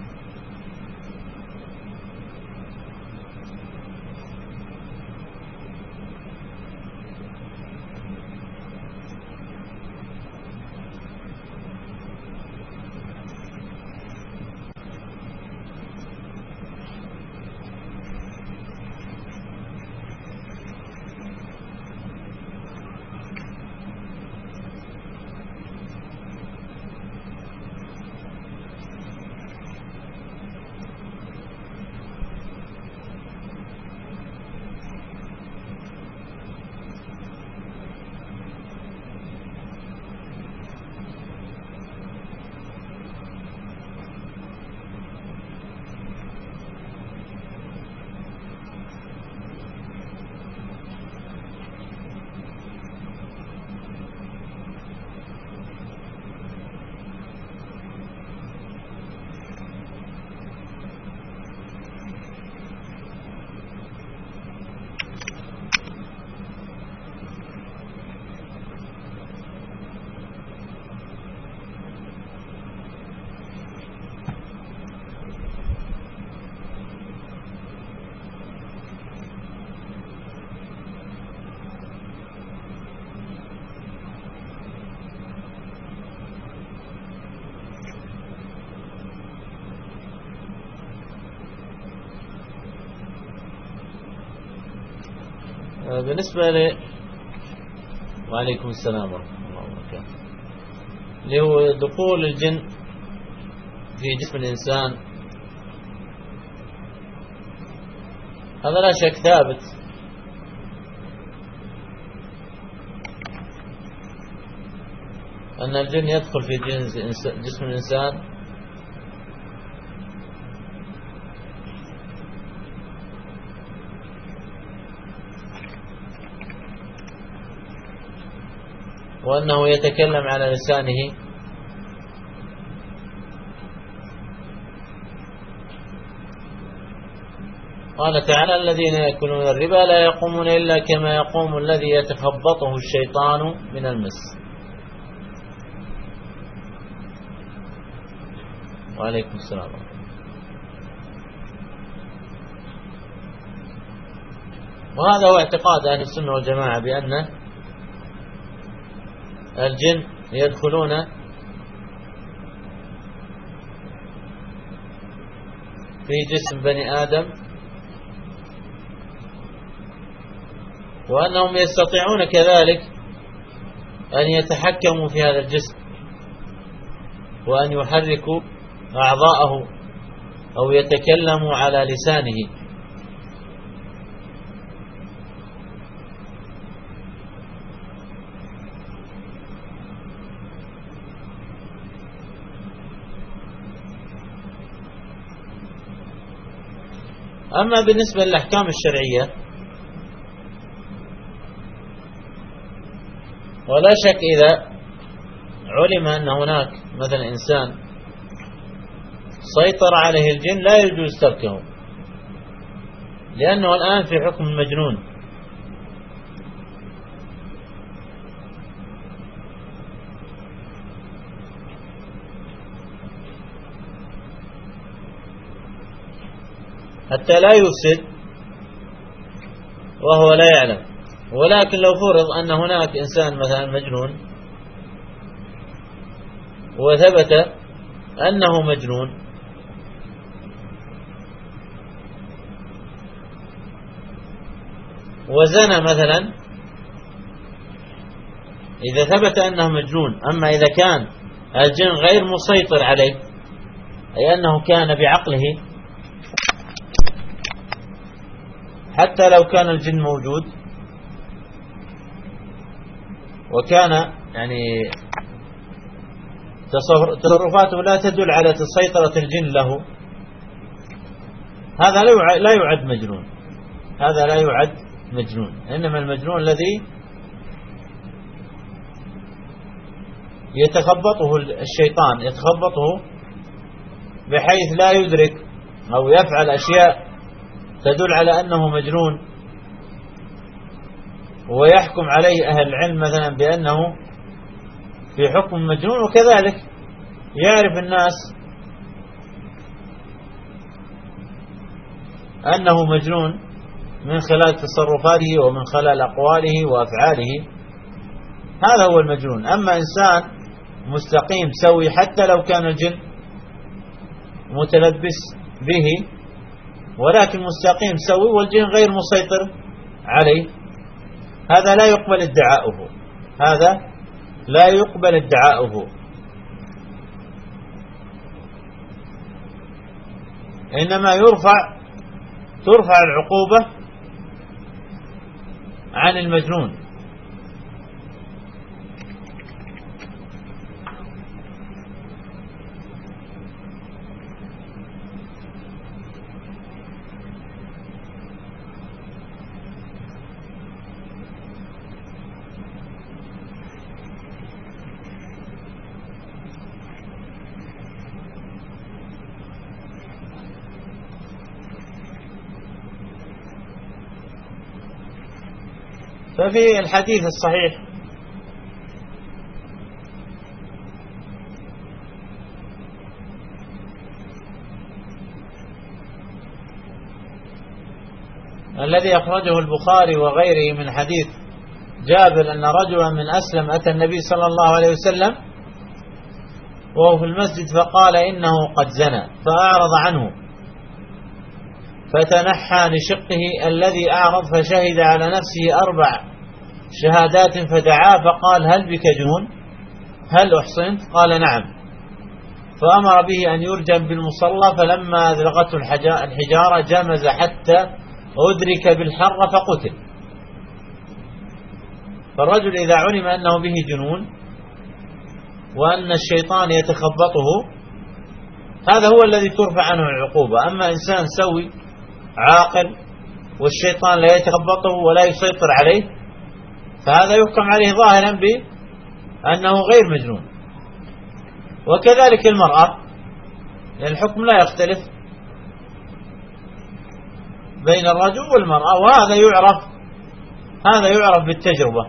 بالنسبة وعليكم السلام ورحمة الله وبركاته، اللي هو دخول الجن في جسم الإنسان، هذا لا شك ثابت، أن الجن يدخل في جسم الإنسان، وأنه يتكلم على لسانه، قال تعالى: الذين يأكلون الربا لا يقومون إلا كما يقوم الذي يتخبطه الشيطان من المس. وعليكم السلام. وهذا هو اعتقاد أهل السنة والجماعة، بأن الجن يدخلون في جسم بني آدم، وأنهم يستطيعون كذلك أن يتحكموا في هذا الجسم، وأن يحركوا أعضاءه أو يتكلموا على لسانه. أما بالنسبة للأحكام الشرعية، ولا شك إذا علم أن هناك مثلا إنسان سيطر عليه الجن لا يجوز تركه، لأنه الآن في حكم المجنون. حتى لا يفسد وهو لا يعلم. ولكن لو فرض أن هناك إنسان مثلا مجنون وثبت أنه مجنون، وزنى مثلا، إذا ثبت أنه مجنون. أما إذا كان الجن غير مسيطر عليه، أي أنه كان بعقله، حتى لو كان الجن موجود وكان يعني تصرفاته لا تدل على سيطرة الجن له، هذا لا يعد مجنون، هذا لا يعد مجنون. إنما المجنون الذي يتخبطه الشيطان، يتخبطه بحيث لا يدرك أو يفعل أشياء تدل على أنه مجنون، ويحكم عليه أهل العلم مثلا بأنه في حكم مجنون، وكذلك يعرف الناس أنه مجنون من خلال تصرفاته ومن خلال أقواله وأفعاله. هذا هو المجنون. أما إنسان مستقيم سوي حتى لو كان الجن متلبس به، ولكن مستقيم سوي والجن غير مسيطر عليه، هذا لا يقبل ادعاؤه، هذا لا يقبل ادعاؤه. إنما ترفع العقوبة عن المجنون. ففي الحديث الصحيح الذي أخرجه البخاري وغيره من حديث جابر أن رجلا من أسلم أتى النبي صلى الله عليه وسلم وهو في المسجد فقال إنه قد زنى، فأعرض عنه فتنحى لشقه الذي أعرض فشهد على نفسه 4 شهادات فدعاه فقال هل بك جنون؟ هل أحصنت؟ قال نعم. فأمر به أن يرجم بالمصلى، فلما أذلغته الحجارة جمز حتى أدرك بالحر فقتل. فالرجل إذا علم أنه به جنون وأن الشيطان يتخبطه، هذا هو الذي ترفع عنه العقوبة. أما إنسان سوي عاقل والشيطان لا يتخبطه ولا يسيطر عليه، فهذا يحكم عليه ظاهرا بأنه غير مجنون. وكذلك المرأة، لأن الحكم لا يختلف بين الرجل والمرأة، وهذا يعرف بالتجربة.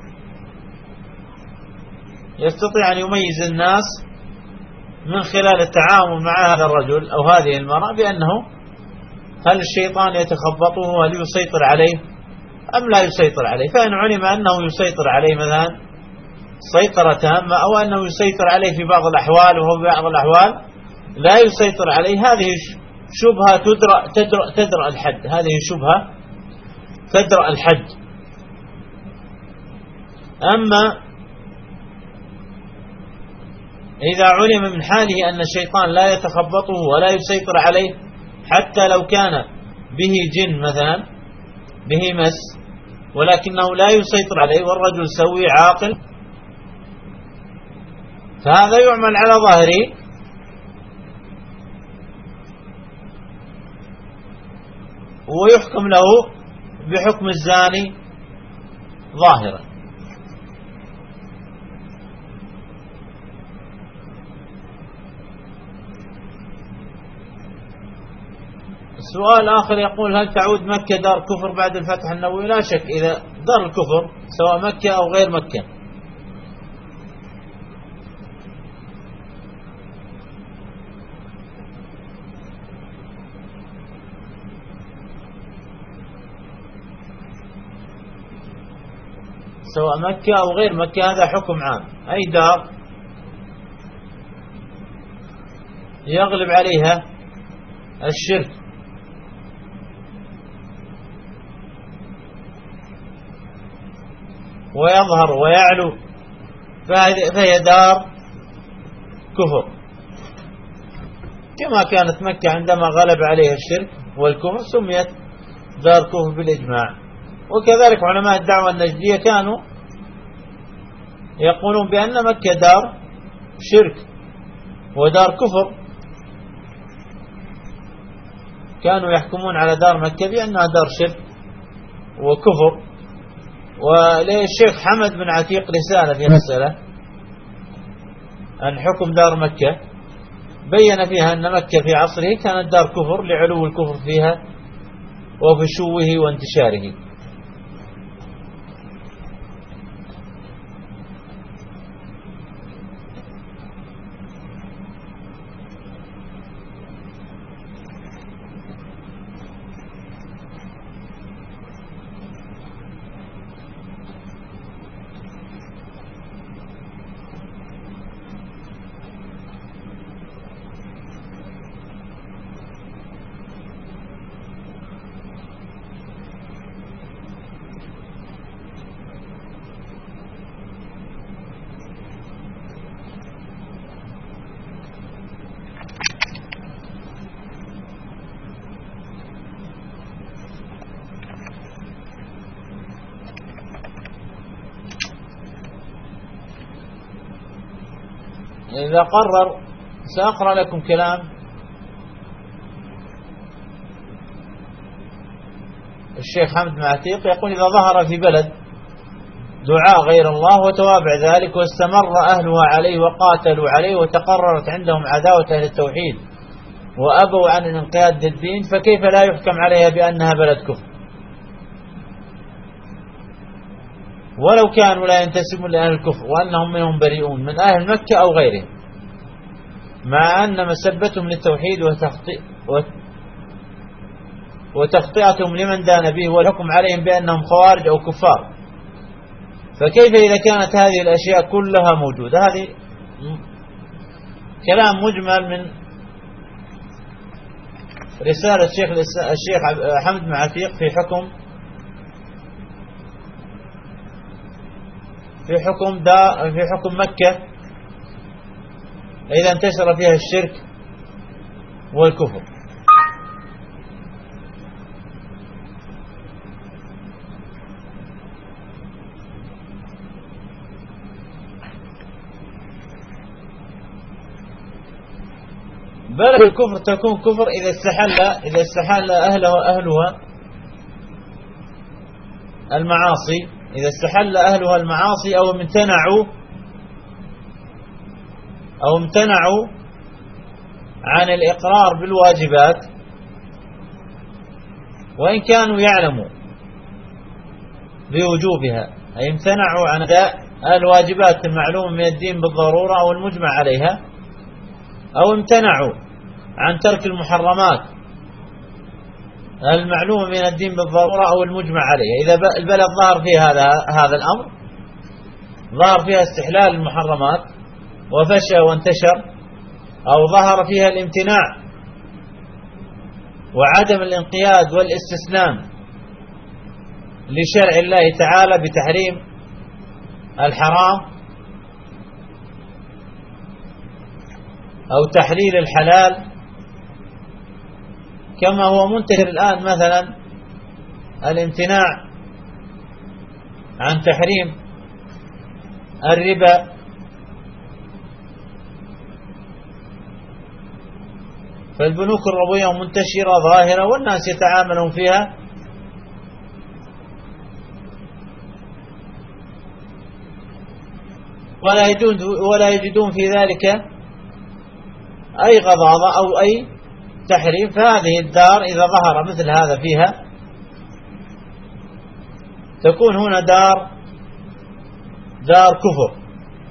يستطيع أن يميز الناس من خلال التعامل مع هذا الرجل أو هذه المرأة بأنه هل الشيطان يتخبطه وهل يسيطر عليه أم لا يسيطر عليه. فإن علم أنه يسيطر عليه مثلا سيطرة تامة، أو أنه يسيطر عليه في بعض الأحوال وهو في بعض الأحوال لا يسيطر عليه، هذه شبهة تدرأ الحد، هذه شبهة تدرأ الحد. أما إذا علم من حاله أن الشيطان لا يتخبطه ولا يسيطر عليه حتى لو كان به جن مثلا، به مس، ولكنه لا يسيطر عليه والرجل سوي عاقل، فهذا يعمل على ظاهره ويحكم له بحكم الزاني ظاهرا. السؤال الآخر يقول هل تعود مكة دار كفر بعد الفتح النبوي؟ لا شك، إذا دار الكفر سواء مكة أو غير مكة. سواء مكة أو غير مكة هذا حكم عام. أي دار يغلب عليها الشرك ويظهر ويعلو فهي دار كفر، كما كانت مكة عندما غلب عليها الشرك والكفر سميت دار كفر بالإجماع. وكذلك علماء الدعوة النجدية كانوا يقولون بأن مكة دار شرك ودار كفر، كانوا يحكمون على دار مكة بأنها دار شرك وكفر. وللشيخ حمد بن عتيق رسالة في مسألة عن حكم دار مكة بين فيها أن مكة في عصره كانت دار كفر لعلو الكفر فيها وفشوه وانتشاره. إذا قرر، سأقرأ لكم كلام الشيخ حمد بن عتيق، يقول: إذا ظهر في بلد دعاء غير الله وتوابع ذلك واستمر أهلها عليه وقاتلوا عليه وتقررت عندهم عداوة أهل التوحيد وأبوا عن الانقياد للدين، فكيف لا يحكم عليها بأنها بلد كفر ولو كانوا لا ينتسبون لأهل الكفر وأنهم منهم بريئون من أهل مكة أو غيرهم، مع أن مسبتهم للتوحيد وتخطئتهم لمن دان به والحكم عليهم بأنهم خوارج أو كفار؟ فكيف إذا كانت هذه الأشياء كلها موجودة؟ هذه كلام مجمل من رسالة الشيخ حمد بن عتيق في حكم مكة إذا انتشر فيها الشرك والكفر. بلد الكفر تكون كفر إذا استحل أهلها المعاصي، إذا استحل أهلها المعاصي أو امتنعوا عن الإقرار بالواجبات، وإن كانوا يعلموا بوجوبها، أي امتنعوا عن أداء الواجبات المعلومة من الدين بالضرورة أو المجمع عليها، أو امتنعوا عن ترك المحرمات المعلومة من الدين بالضرورة أو المجمع عليها. إذا البلد ظهر فيها هذا الأمر، ظهر فيها استحلال المحرمات وفشى وانتشر، أو ظهر فيها الامتناع وعدم الانقياد والاستسلام لشرع الله تعالى بتحريم الحرام أو تحليل الحلال، كما هو منتشر الآن مثلا الامتناع عن تحريم الربا، فالبنوك الربوية منتشرة ظاهرة والناس يتعاملون فيها، ولا يجدون في ذلك أي غضاضة أو أي تحريم. فهذه الدار إذا ظهر مثل هذا فيها تكون هنا دار كفر.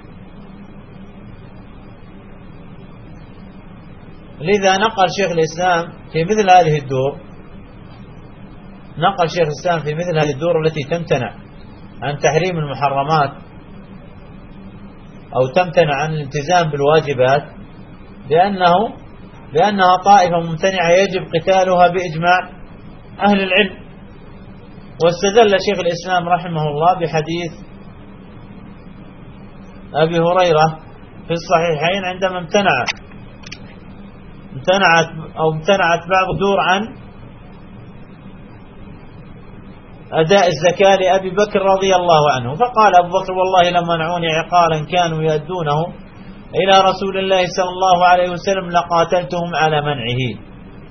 لذا نقل شيخ الإسلام في مثل هذه الدور التي تمتنع عن تحريم المحرمات أو تمتنع عن الالتزام بالواجبات بأنها طائفة ممتنعة يجب قتالها بإجماع أهل العلم. واستدل شيخ الإسلام رحمه الله بحديث أبي هريرة في الصحيحين عندما امتنعت بعض الدور عن أداء الزكاة لأبي بكر رضي الله عنه، فقال أبو بكر: والله لما منعوني عقالا كانوا يؤدونه إلى رسول الله صلى الله عليه وسلم لقاتلتهم على منعه.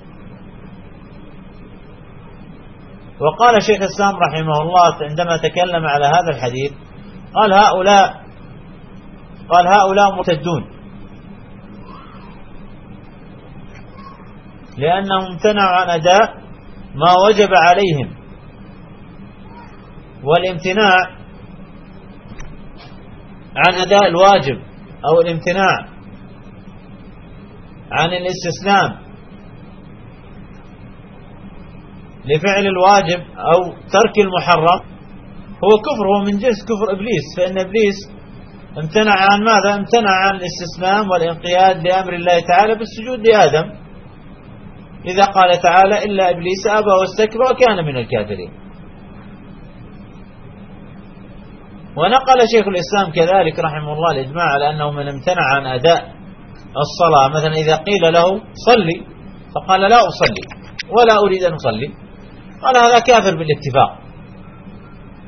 وقال شيخ الإسلام رحمه الله عندما تكلم على هذا الحديث قال: هؤلاء مرتدون، لأنهم امتنعوا عن أداء ما وجب عليهم، والامتناع عن أداء الواجب أو الامتناع عن الاستسلام لفعل الواجب أو ترك المحرم هو كفر، هو من جنس كفر إبليس. فإن إبليس امتنع عن ماذا؟ امتنع عن الاستسلام والانقياد لأمر الله تعالى بالسجود لآدم، إذا قال تعالى: إلا إبليس أبى واستكبر وكان من الكافرين. ونقل شيخ الإسلام كذلك رحمه الله الإجماع على أنه من امتنع عن أداء الصلاة، مثلا إذا قيل له صلي فقال: لا أصلي ولا أريد أن أصلي، قال: هذا كافر بالاتفاق.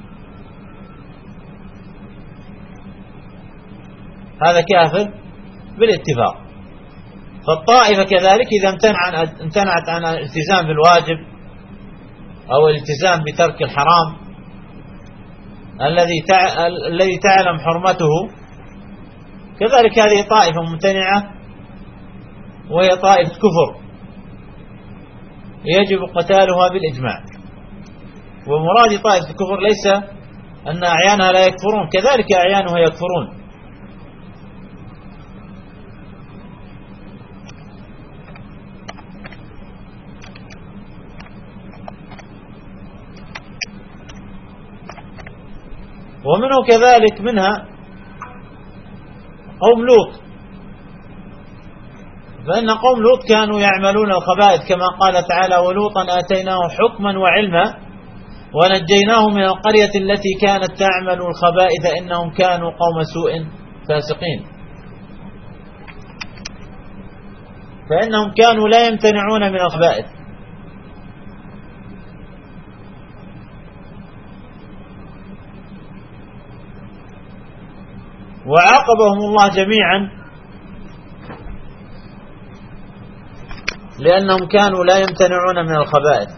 هذا كافر بالاتفاق. فالطائفة كذلك إذا امتنعت عن الالتزام بالواجب أو الالتزام بترك الحرام الذي تعلم حرمته، كذلك هذه طائفة ممتنعة وهي طائفة كفر يجب قتالها بالإجماع. ومراد طائفة الكفر ليس أن أعيانها لا يكفرون، كذلك أعيانها يكفرون. ومنه كذلك منها قوم لوط، فإن قوم لوط كانوا يعملون الخبائث كما قال تعالى: ولوطا آتيناه حكما وعلما ونجيناه من القرية التي كانت تعمل الخبائث إنهم كانوا قوم سوء فاسقين. فإنهم كانوا لا يمتنعون من الخبائث. وعاقبهم الله جميعا لأنهم كانوا لا يمتنعون من الخبائث.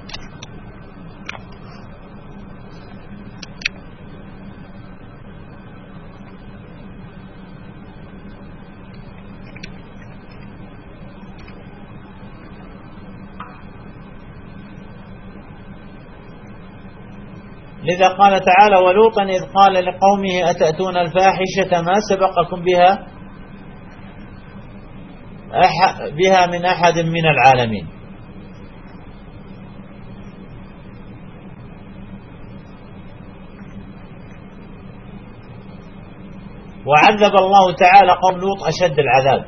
لذا قال تعالى: ولوطا إذ قال لقومه أتأتون الفاحشة ما سبقكم بها من أحد من العالمين. وعذب الله تعالى قوم لوط أشد العذاب.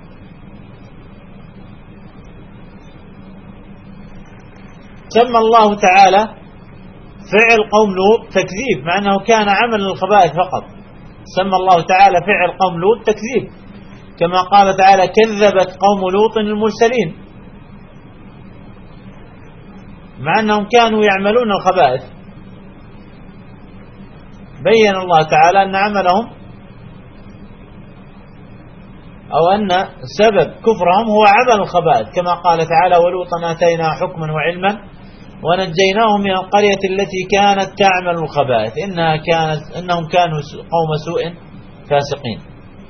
سمى الله تعالى فعل قوم لوط تكذيب، مع أنه كان عمل الخبائث فقط. سمى الله تعالى فعل قوم لوط تكذيب، كما قال تعالى: كذبت قوم لوط المرسلين، مع أنهم كانوا يعملون الخبائث. بين الله تعالى أن عملهم أو أن سبب كفرهم هو عمل الخبائث، كما قال تعالى: ولوطا آتيناه حكما وعلما ونجيناه من القرية التي كانت تعمل الخبائث إنهم كانوا قوم سوء فاسقين.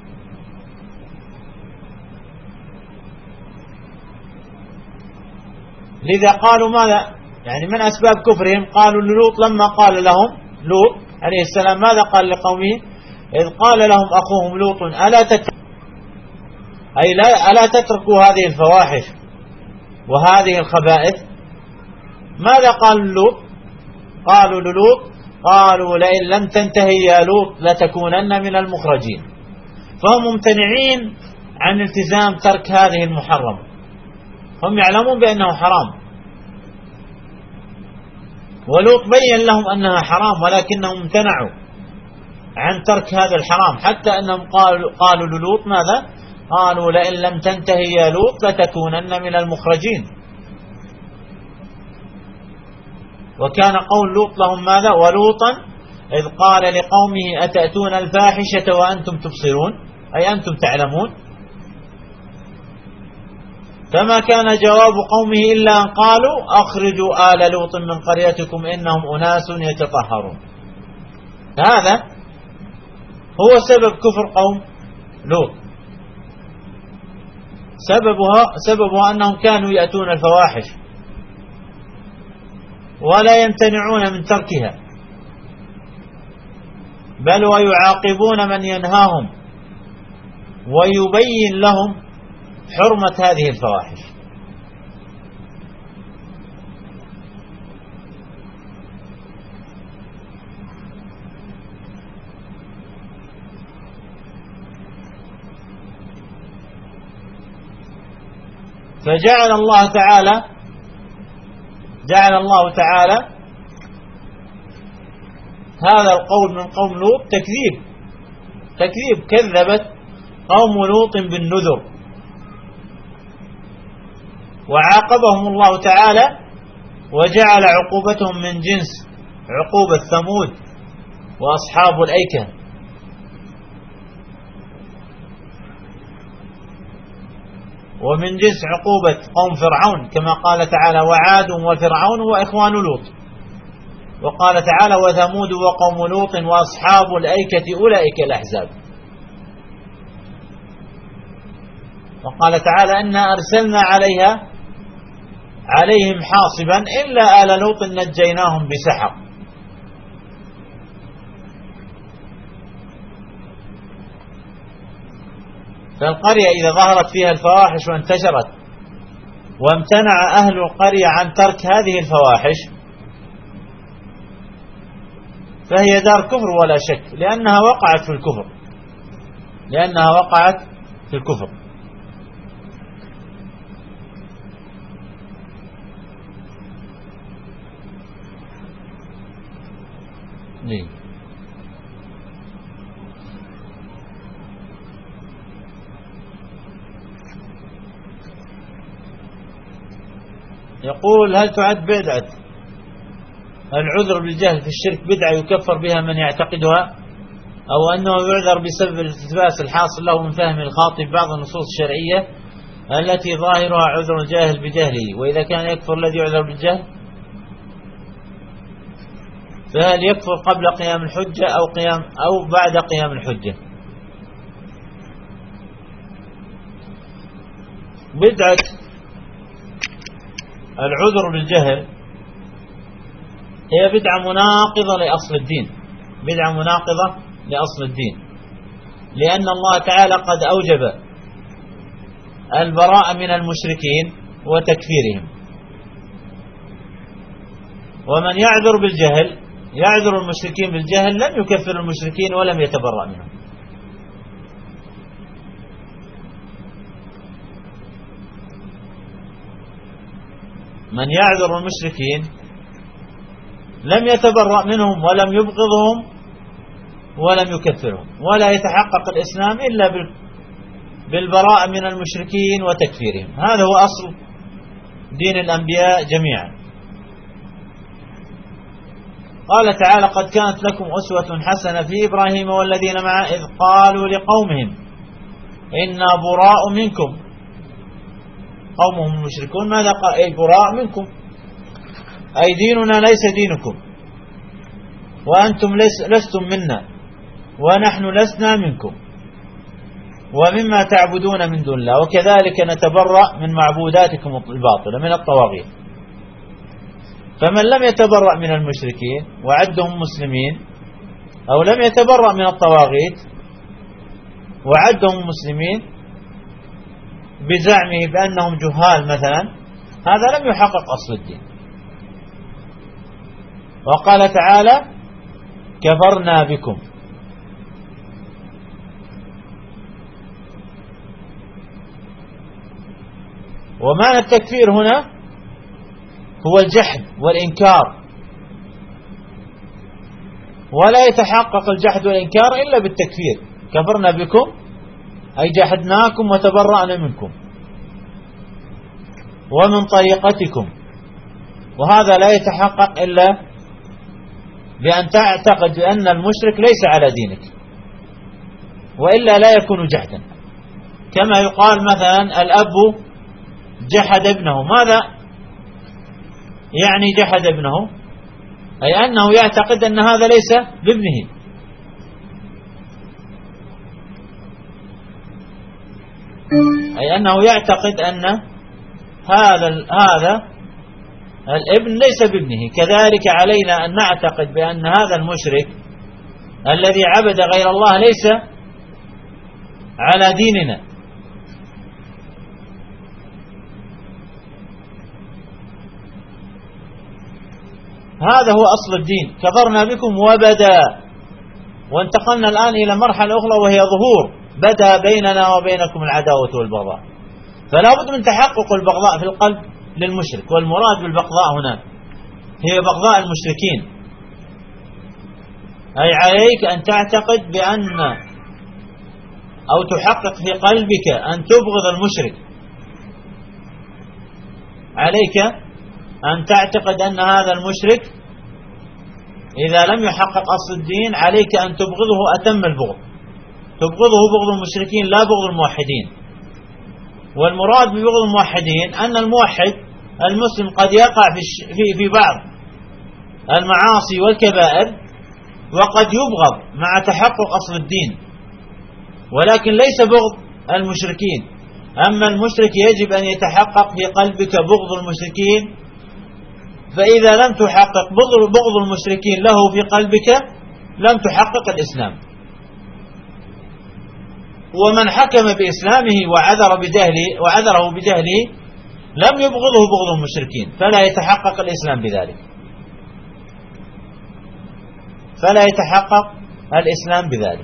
لذا قالوا ماذا؟ يعني من أسباب كفرهم قالوا للوط لما قال لهم لوط عليه السلام ماذا قال لقومه؟ إذ قال لهم أخوهم لوط ألا تتركوا هذه الفواحش وهذه الخبائث. ماذا قال لوط؟ قالوا للوط قالوا: لئن لم تنتهي يا لوط لتكونن من المخرجين. فهم ممتنعين عن التزام ترك هذه المحرم، هم يعلمون بأنه حرام، ولوط بين لهم أنها حرام ولكنهم امتنعوا عن ترك هذا الحرام، حتى أنهم قالوا للوط ماذا؟ قالوا: لئن لم تنتهي يا لوط لتكونن من المخرجين. وكان قول لوط لهم ماذا؟ ولوطا إذ قال لقومه أتأتون الفاحشة وأنتم تبصرون، أي أنتم تعلمون. فما كان جواب قومه إلا أن قالوا: أخرجوا آل لوط من قريتكم إنهم أناس يتطهرون. هذا هو سبب كفر قوم لوط، سببها أنهم كانوا يأتون الفواحش ولا يمتنعون من تركها، بل ويعاقبون من ينهاهم ويبين لهم حرمة هذه الفواحش. فجعل الله تعالى هذا القول من قوم لوط تكذيب، كذبت قوم لوط بالنذر، وعاقبهم الله تعالى وجعل عقوبتهم من جنس عقوبة ثمود وأصحاب الأيكة. ومن جنس عقوبة قوم فرعون كما قال تعالى وعاد وفرعون وإخوان لوط. وقال تعالى وثمود وقوم لوط وأصحاب الأيكة أولئك الأحزاب. وقال تعالى أنا أرسلنا عليهم حاصبا إلا آل لوط نجيناهم بسحر. فالقرية إذا ظهرت فيها الفواحش وانتشرت وامتنع أهل القرية عن ترك هذه الفواحش فهي دار كفر ولا شك، لأنها وقعت في الكفر. يقول هل تعد بدعة العذر بالجهل في الشرك بدعة يكفر بها من يعتقدها، أو أنه يعذر بسبب الالتباس الحاصل له من فهم الخاطب بعض النصوص الشرعية التي ظاهرها عذر الجاهل بجهله، وإذا كان يكفر الذي يعذر بالجهل فهل يكفر قبل قيام الحجة أو بعد قيام الحجة؟ بدعة العذر بالجهل هي بدعة مناقضة لأصل الدين، لأن الله تعالى قد أوجب البراءة من المشركين وتكفيرهم، ومن يعذر المشركين بالجهل لم يكفر المشركين ولم يتبرأ منهم. من يعذر المشركين لم يتبرأ منهم ولم يبغضهم ولم يكفرهم، ولا يتحقق الإسلام إلا بالبراءة من المشركين وتكفيرهم. هذا هو أصل دين الأنبياء جميعا. قال تعالى قد كانت لكم أسوة حسنة في إبراهيم والذين معه إذ قالوا لقومهم إنا براء منكم. قومهم المشركون ماذا قال؟ أي براء منكم، أي ديننا ليس دينكم، وأنتم لستم منا ونحن لسنا منكم ومما تعبدون من دون الله، وكذلك نتبرأ من معبوداتكم الباطلة من الطواغيت. فمن لم يتبرأ من المشركين وعدهم مسلمين، أو لم يتبرأ من الطواغيت وعدهم مسلمين بزعمه بأنهم جهال مثلا، هذا لم يحقق أصل الدين. وقال تعالى كفرنا بكم. ومعنى التكفير هنا هو الجحد والإنكار، ولا يتحقق الجحد والإنكار إلا بالتكفير. كفرنا بكم أي جحدناكم وتبرأنا منكم ومن طريقتكم، وهذا لا يتحقق إلا بأن تعتقد أن المشرك ليس على دينك، وإلا لا يكون جحدا. كما يقال مثلا الأب جحد ابنه. ماذا يعني جحد ابنه؟ أي أنه يعتقد أن هذا ليس بابنه. أي أنه يعتقد أن هذا الابن ليس بابنه. كذلك علينا أن نعتقد بأن هذا المشرك الذي عبد غير الله ليس على ديننا. هذا هو أصل الدين. كفرنا بكم وبدا، وانتقلنا الآن إلى مرحلة أخرى وهي ظهور، بدا بيننا وبينكم العداوة والبغضاء. فلا بد من تحقق البغضاء في القلب للمشرك، والمراد بالبغضاء هنا هي بغضاء المشركين. أي عليك أن تعتقد بأن أو تحقق في قلبك أن تبغض المشرك. عليك أن تعتقد أن هذا المشرك إذا لم يحقق أصل الدين عليك أن تبغضه أتم البغض، تبغضه بغض المشركين لا بغض الموحدين. والمراد ببغض الموحدين أن الموحد المسلم قد يقع في بعض المعاصي والكبائر وقد يبغض مع تحقق أصل الدين، ولكن ليس بغض المشركين. أما المشرك يجب أن يتحقق في قلبك بغض المشركين، فإذا لم تحقق بغض المشركين له في قلبك لم تحقق الإسلام. ومن حكم بإسلامه وعذره بجهله لم يبغضه بغض المشركين، فلا يتحقق الإسلام بذلك، فلا يتحقق الإسلام بذلك.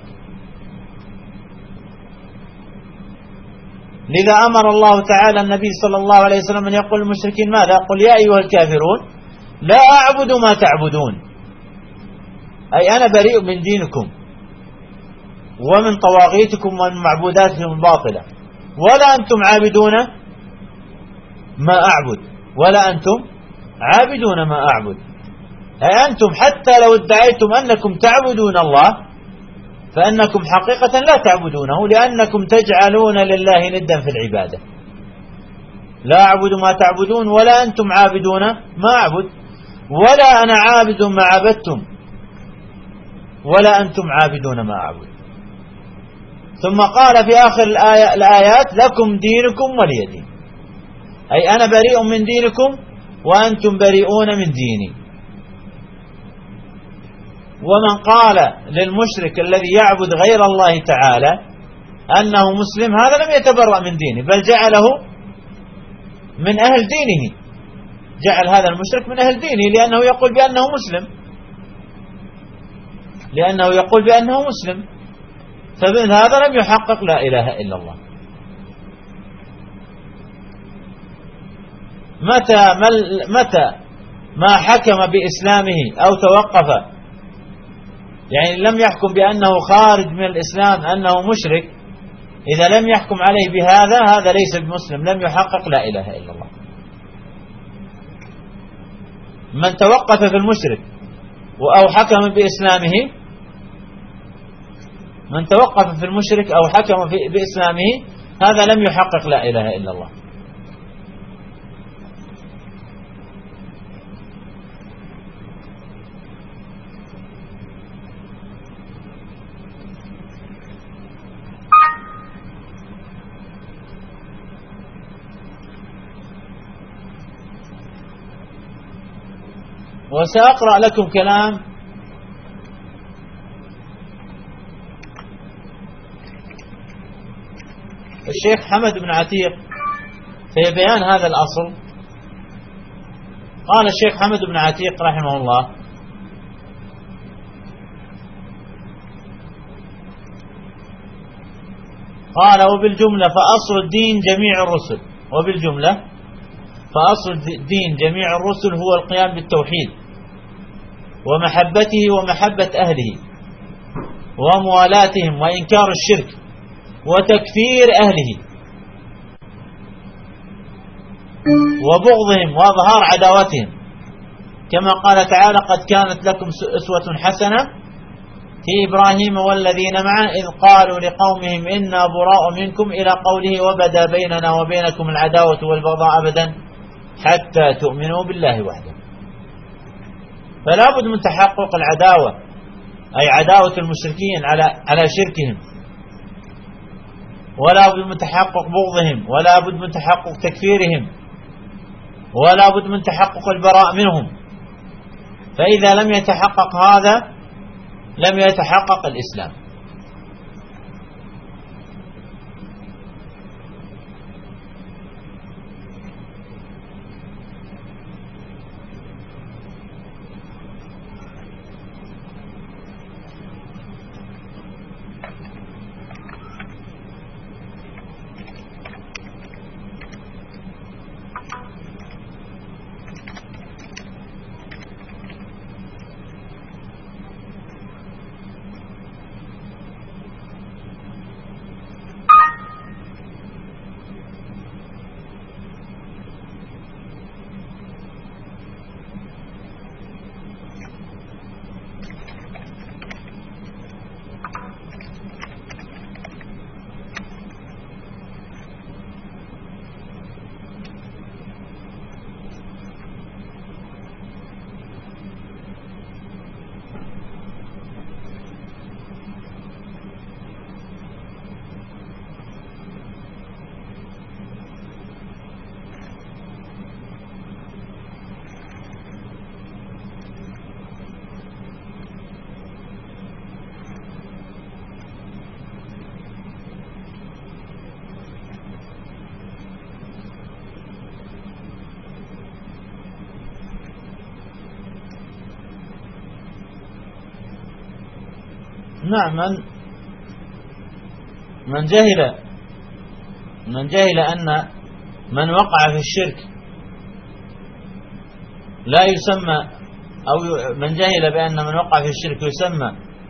لذا أمر الله تعالى النبي صلى الله عليه وسلم أن يقول للمشركين ماذا؟ قل يا أيها الكافرون لا أعبد ما تعبدون، أي أنا بريء من دينكم ومن طواغيتكم ومن معبوداتكم الباطلة، ولا أنتم عابدون ما أعبد، ولا أنتم عابدون ما أعبد. أي أنتم حتى لو ادعيتم أنكم تعبدون الله فأنكم حقيقة لا تعبدونه، لأنكم تجعلون لله ندا في العبادة. لا أعبد ما تعبدون ولا أنتم عابدون ما أعبد، ولا أنا عابد ما عبدتم ولا أنتم عابدون ما أعبد. ثم قال في آخر الآيات لكم دينكم ولي دين، أي أنا بريء من دينكم وأنتم بريئون من ديني. ومن قال للمشرك الذي يعبد غير الله تعالى أنه مسلم هذا لم يتبرأ من دينه، بل جعله من أهل دينه، جعل هذا المشرك من أهل دينه لأنه يقول بأنه مسلم، لأنه يقول بأنه مسلم، فمن هذا لم يحقق لا إله إلا الله. متى ما حكم بإسلامه أو توقف، يعني لم يحكم بأنه خارج من الإسلام أنه مشرك، إذا لم يحكم عليه بهذا هذا ليس بمسلم، لم يحقق لا إله إلا الله. من توقف في المشرك أو حكم بإسلامه، من توقف في المشرك أو حكم بإسلامه هذا لم يحقق لا إله إلا الله. وسأقرأ لكم كلام الشيخ حمد بن عتيق في بيان هذا الأصل. قال الشيخ حمد بن عتيق رحمه الله: قال وبالجملة فأصل الدين جميع الرسل، وبالجملة فأصل الدين جميع الرسل هو القيام بالتوحيد ومحبته ومحبة أهله وموالاتهم وإنكار الشرك وتكفير أهله وبغضهم وأظهار عداوتهم، كما قال تعالى: قد كانت لكم أسوة حسنة في إبراهيم والذين معه إذ قالوا لقومهم إنا براء منكم إلى قوله وبدا بيننا وبينكم العداوة والبغضاء أبدا حتى تؤمنوا بالله وحده. فلا بد من تحقق العداوة، أي عداوة المشركين على شركهم، ولا بد من تحقق بغضهم، ولا بد من تحقق تكفيرهم، ولا بد من تحقق البراء منهم. فإذا لم يتحقق هذا لم يتحقق الإسلام. نعم. من جهل أن من وقع في الشرك لا يسمى، أو من جهل بأن من وقع في الشرك يسمى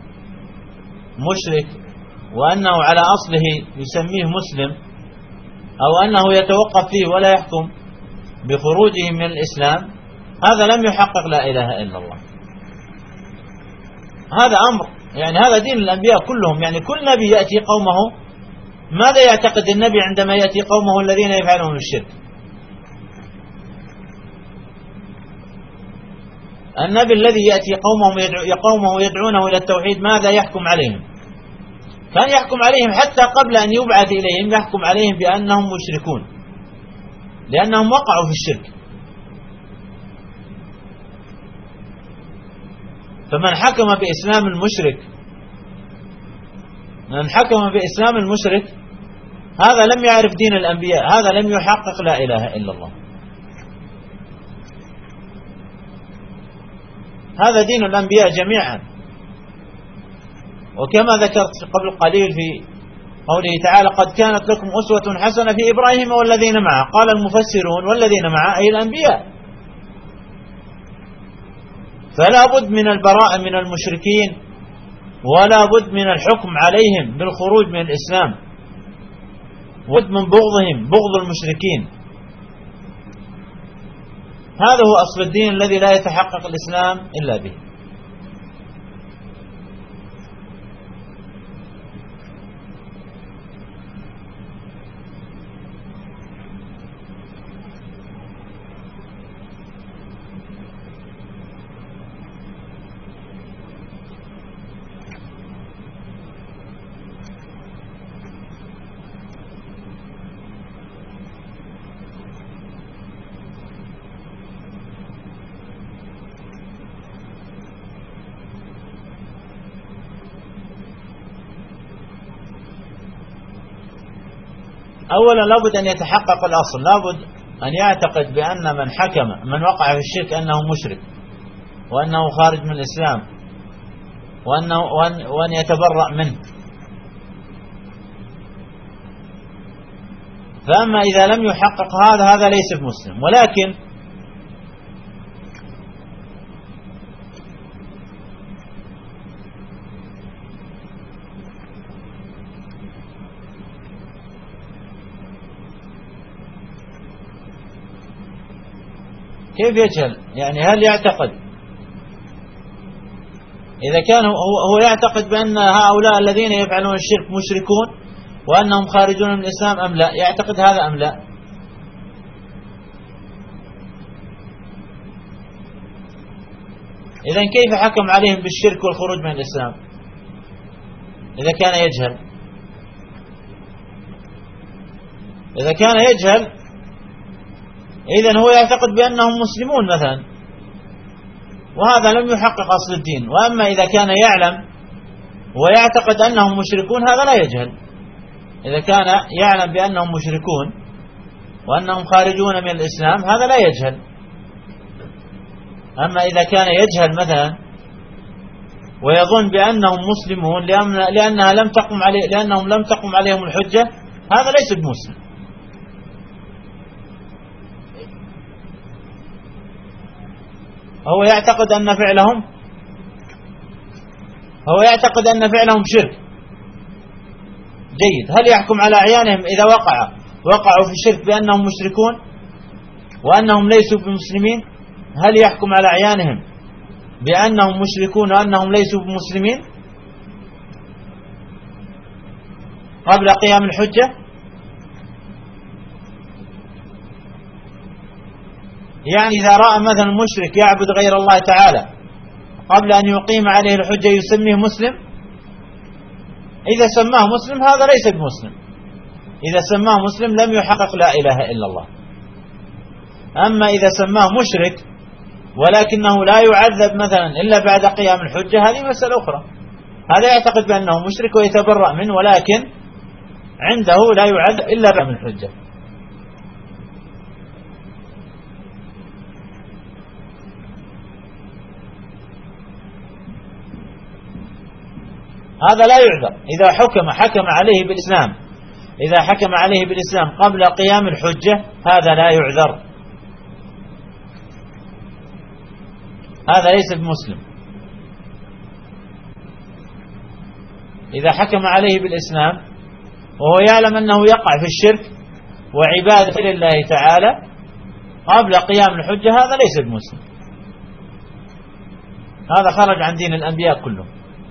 مشرك وأنه على أصله يسميه مسلم، أو أنه يتوقف فيه ولا يحكم بخروجه من الإسلام، هذا لم يحقق لا إله إلا الله. هذا أمر يعني هذا دين الأنبياء كلهم. يعني كل نبي يأتي قومه ماذا يعتقد النبي عندما يأتي قومه الذين يفعلون الشرك؟ النبي الذي يأتي قومه يدعونه إلى التوحيد ماذا يحكم عليهم؟ كان يحكم عليهم حتى قبل أن يبعث إليهم، يحكم عليهم بأنهم مشركون لأنهم وقعوا في الشرك. فمن حكم بإسلام المشرك هذا لم يعرف دين الأنبياء، هذا لم يحقق لا إله إلا الله. هذا دين الأنبياء جميعا. وكما ذكرت قبل قليل في قوله تعالى: قد كانت لكم أسوة حسنة في إبراهيم والذين معه، قال المفسرون والذين معه أي الأنبياء. فلا بد من البراءة من المشركين، ولا بد من الحكم عليهم بالخروج من الإسلام، ود من بغضهم، بغض المشركين. هذا هو أصل الدين الذي لا يتحقق الإسلام إلا به. أولا لابد أن يتحقق الأصل، لابد أن يعتقد بأن من وقع في الشرك أنه مشرك، وأنه خارج من الإسلام، وأن يتبرأ منه. فأما إذا لم يحقق هذا ليس بمسلم. ولكن كيف يجهل؟ يعني هل يعتقد إذا كان هو يعتقد بأن هؤلاء الذين يفعلون الشرك مشركون وأنهم خارجون من الإسلام أم لا؟ يعتقد هذا أم لا؟ إذن كيف حكم عليهم بالشرك والخروج من الإسلام إذا كان يجهل؟ إذا كان يجهل إذن هو يعتقد بأنهم مسلمون مثلا، وهذا لم يحقق أصل الدين. وأما إذا كان يعلم ويعتقد أنهم مشركون هذا لا يجهل. إذا كان يعلم بأنهم مشركون وأنهم خارجون من الإسلام هذا لا يجهل. أما إذا كان يجهل مثلا ويظن بأنهم مسلمون لأنهم لم تقم عليهم الحجة، هذا ليس بمسلم. هو يعتقد أن فعلهم شرك. جيد. هل يحكم على أعيانهم إذا وقعوا في الشرك بأنهم مشركون وأنهم ليسوا بمسلمين؟ هل يحكم على أعيانهم بأنهم مشركون وأنهم ليسوا بمسلمين قبل قيام الحجة؟ يعني إذا رأى مثلا مشرك يعبد غير الله تعالى قبل أن يقيم عليه الحجة يسميه مسلم؟ إذا سماه مسلم هذا ليس بمسلم. إذا سماه مسلم لم يحقق لا إله إلا الله. أما إذا سماه مشرك ولكنه لا يعذب مثلا إلا بعد قيام الحجة، هذه مسألة أخرى. هذا يعتقد بأنه مشرك ويتبرأ منه، ولكن عنده لا يعذب إلا بعد الحجة. هذا لا يعذر. إذا حكم عليه بالإسلام، إذا حكم عليه بالإسلام قبل قيام الحجة هذا لا يعذر، هذا ليس بمسلم. إذا حكم عليه بالإسلام وهو يعلم أنه يقع في الشرك وعبادة لله تعالى قبل قيام الحجة هذا ليس بمسلم، هذا خرج عن دين الأنبياء كلهم.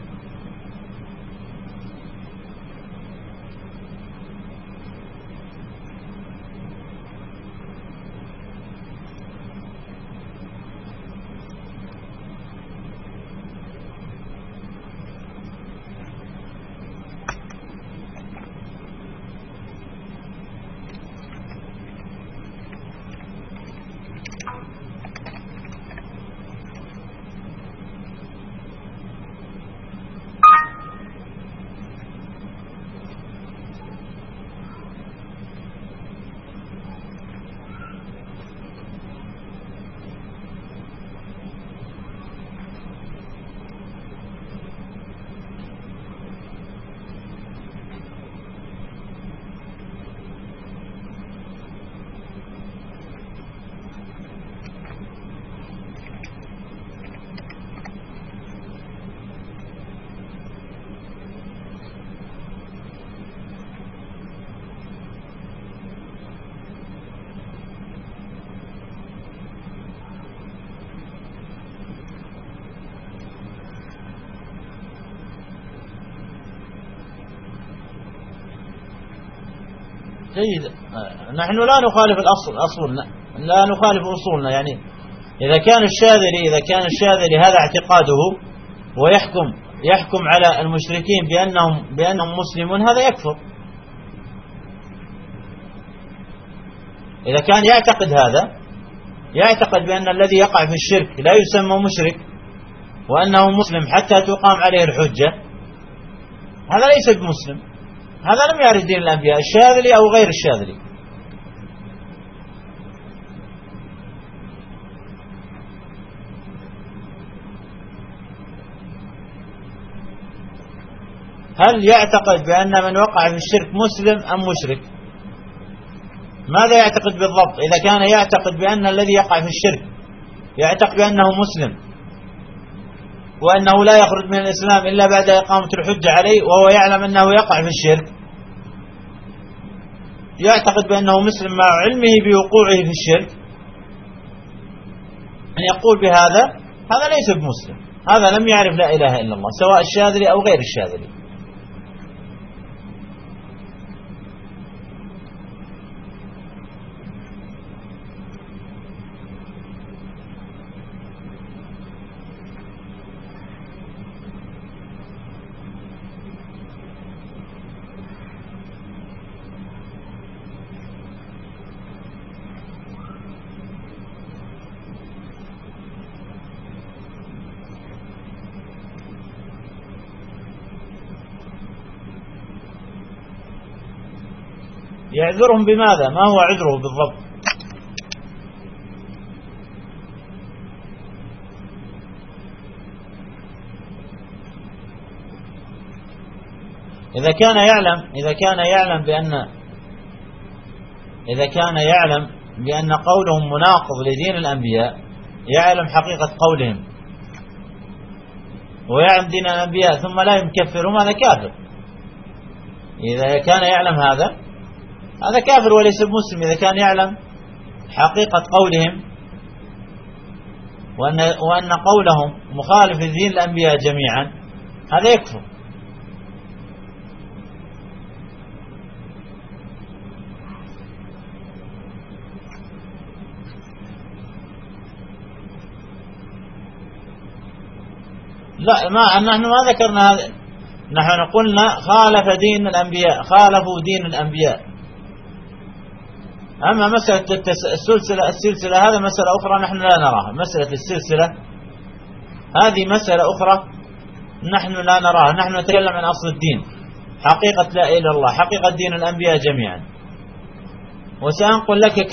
جيد. نحن لا نخالف الأصل، أصولنا لا نخالف أصولنا. يعني إذا كان الشاذلي هذا اعتقاده ويحكم على المشركين بأنهم مسلمون هذا يكفر. إذا كان يعتقد بأن الذي يقع في الشرك لا يسمى مشرك وأنه مسلم حتى تقام عليه الحجة هذا ليس بمسلم، هذا لم يعرف دين الأنبياء، الشاذلي أو غير الشاذلي. هل يعتقد بأن من وقع في الشرك مسلم أم مشرك؟ ماذا يعتقد بالضبط؟ إذا كان يعتقد بأن الذي يقع في الشرك يعتقد بأنه مسلم وأنه لا يخرج من الإسلام إلا بعد إقامة الحجة عليه وهو يعلم أنه يقع في الشرك، يعتقد بأنه مسلم مع علمه بوقوعه في الشرك، أن يقول بهذا هذا ليس بمسلم، هذا لم يعرف لا إله إلا الله سواء الشاذلي أو غير الشاذلي. يعذرهم بماذا؟ ما هو عذره بالضبط؟ إذا كان يعلم بأن قولهم مناقض لدين الأنبياء، يعلم حقيقة قولهم ويعلم دين الأنبياء ثم لا يكفرهم هذا كافر. إذا كان يعلم هذا كافر وليس مسلم. إذا كان يعلم حقيقة قولهم وأن قولهم مخالف لدين الأنبياء جميعا هذا يكفر. لا، نحن ما ذكرنا هذا، نحن قلنا خالفوا دين الأنبياء. أما مسألة السلسلة هذا مسألة أخرى نحن لا نراها. مسألة السلسلة هذه مسألة أخرى نحن لا نراها. نحن نتكلم عن أصل الدين، حقيقة لا إله إلا الله، حقيقة دين الأنبياء جميعا. وسأنقل لك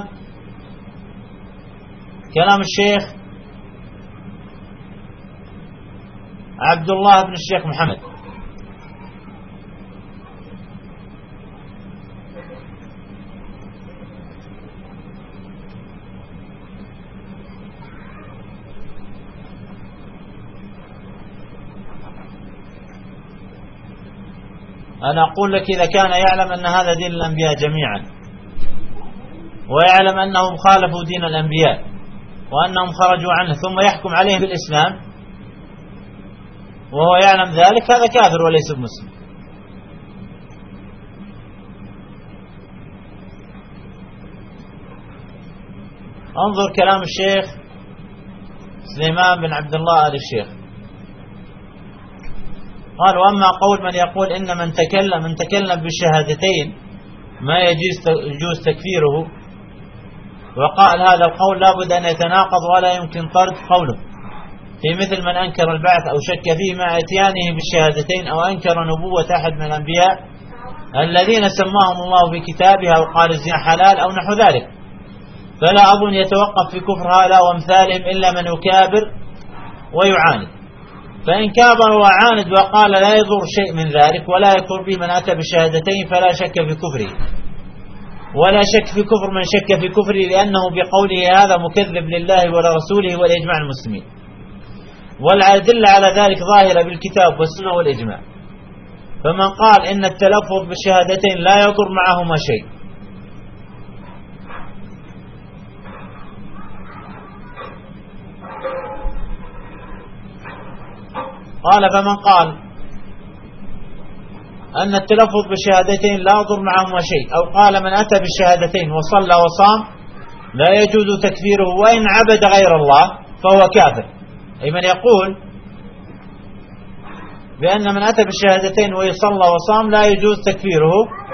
كلام الشيخ عبد الله بن الشيخ محمد أنا أقول لك إذا كان يعلم أن هذا دين الأنبياء جميعا، ويعلم أنهم خالفوا دين الأنبياء وأنهم خرجوا عنه، ثم يحكم عليهم بالإسلام وهو يعلم ذلك، هذا كافر وليس مسلم. انظر كلام الشيخ سليمان بن عبد الله آل الشيخ، قال: وأما قول من يقول إن من تكلم بالشهادتين ما يجوز تكفيره، وقال هذا القول لابد أن يتناقض ولا يمكن طرد قوله في مثل من أنكر البعث أو شك فيه مع اتيانه بالشهادتين، أو أنكر نبوة أحد من الأنبياء الذين سماهم الله في كتابه، أو قال الزنا حلال أو نحو ذلك، فلا أظن يتوقف في كفر هؤلاء وامثالهم إلا من يكابر ويعاند. فإن كابر وعاند وقال لا يضر شيء من ذلك ولا يكفر به من أتى بالشهادتين فلا شك في كفره، ولا شك في كفر من شك في كفره، لأنه بقوله هذا مكذب لله ولرسوله والإجماع المسلمين، والأدلة على ذلك ظاهرة بالكتاب والسنة والإجماع. فمن قال إن التلفظ بالشهادتين لا يضر معهما شيء، فمن قال أن التلفظ بالشهادتين لا يضر معهما شيء، أو قال من أتى بالشهادتين وصلى وصام لا يجوز تكفيره وإن عبد غير الله فهو كافر، أي من يقول بأن من أتى بالشهادتين ويصلى وصام لا يجوز تكفيره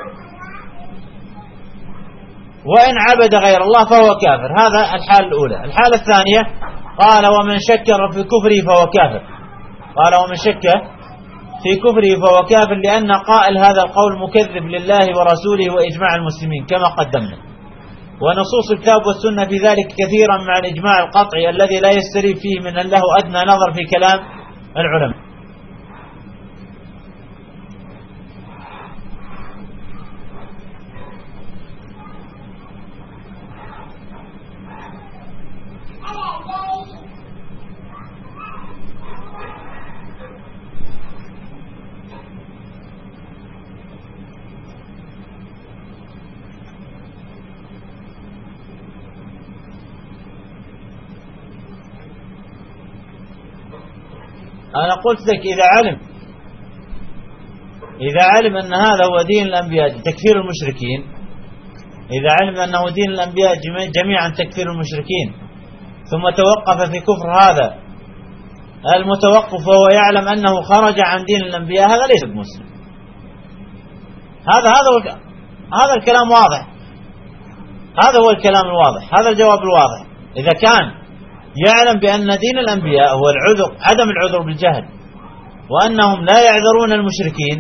وإن عبد غير الله فهو كافر. هذا الحالة الأولى. الحالة الثانية قال: ومن شكر في كفره فهو كافر. قال: ومن شك في كفره فهو كافر، لأن قائل هذا القول مكذب لله ورسوله وإجماع المسلمين كما قدمنا، ونصوص الكتاب والسنة في ذلك كثيرا مع الإجماع القطعي الذي لا يستريب فيه من أن له أدنى نظر في كلام العلماء. أنا قلت لك إذا علم أن هذا هو دين الأنبياء تكفير المشركين، إذا علم أنه دين الأنبياء جميعا تكفير المشركين، ثم توقف في كفر هذا المتوقف وهو يعلم أنه خرج عن دين الأنبياء، هذا ليس بمسلم. هذا الكلام واضح، هذا هو الكلام الواضح، هذا الجواب الواضح. إذا كان يعلم بأن دين الأنبياء هو العذر، عدم العذر بالجهل، وأنهم لا يعذرون المشركين،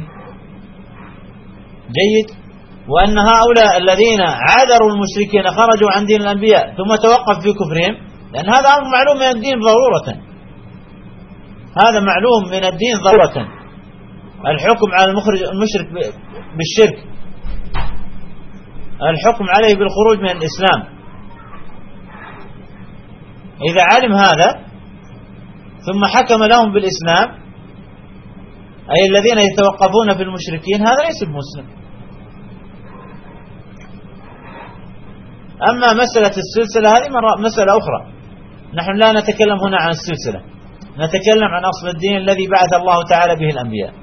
جيد، وأن هؤلاء الذين عذروا المشركين خرجوا عن دين الأنبياء ثم توقف في كفرهم، لأن هذا أمر معلوم من الدين ضرورة، هذا معلوم من الدين ضرورة، الحكم على المشرك بالشرك، الحكم عليه بالخروج من الإسلام. إذا علم هذا ثم حكم لهم بالإسلام، أي الذين يتوقفون في المشركين، هذا ليس بمسلم. أما مسألة السلسلة هذه مسألة أخرى، نحن لا نتكلم هنا عن السلسلة، نتكلم عن أصل الدين الذي بعث الله تعالى به الأنبياء.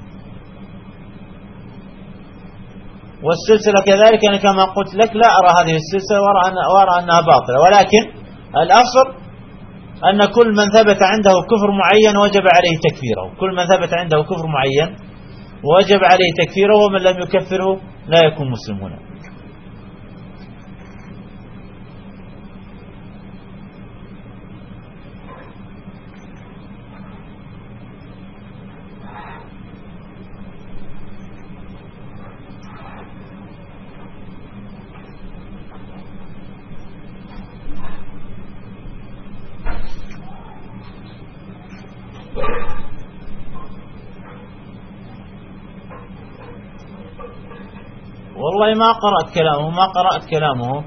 والسلسلة كذلك أنا كما قلت لك لا أرى هذه السلسلة وأرى أنها باطلة، ولكن الأصل أن كل من ثبت عنده كفر معين وجب عليه تكفيره، كل من ثبت عنده كفر معين وجب عليه تكفيره، ومن لم يكفره لا يكون مسلم هنا. والله ما قرأت كلامه، ما قرأت كلامه.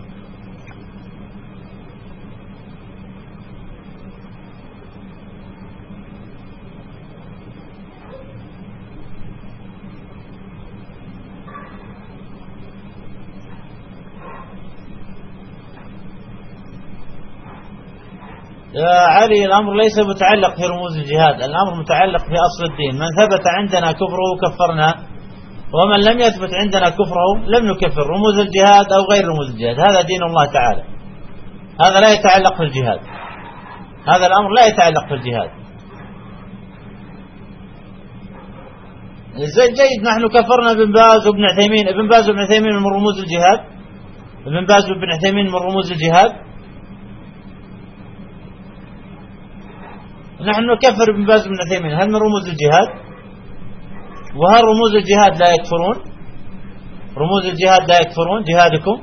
يا علي الأمر ليس متعلق في رموز الجهاد، الأمر متعلق في أصل الدين. من ثبت عندنا كفره كفرنا، ومن لم يثبت عندنا كفره لم نكفر. رموز الجهاد أو غير رموز الجهاد هذا دين الله تعالى، هذا لا يتعلق في الجهاد، هذا الأمر لا يتعلق في الجهاد. جيد، نحن كفرنا ابن باز وابن عثيمين. ابن باز وابن عثيمين من رموز الجهاد، ابن باز وابن عثيمين من رموز الجهاد. نحن نكفر ابن باز وابن عثيمين، هل من رموز الجهاد؟ وهل رموز الجهاد لا يكفرون؟ رموز الجهاد لا يكفرون جهادكم؟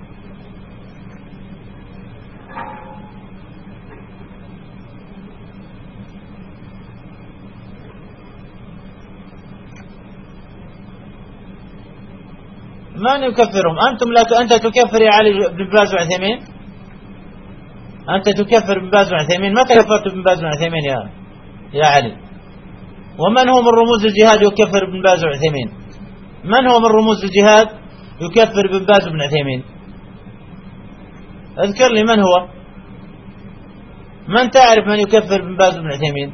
من يكفرهم؟ أنتم لا أنت تكفر يا علي ابن باز وعثيمين، أنت تكفر ابن باز وعثيمين. متى كفرت ابن باز وعثيمين يا علي؟ ومن هو من رموز الجهاد يكفر ابن باز وعثيمين؟ من هو من رموز الجهاد يكفر ابن باز وابن عثيمين؟ اذكر لي من هو، من تعرف من يكفر ابن باز وابن عثيمين؟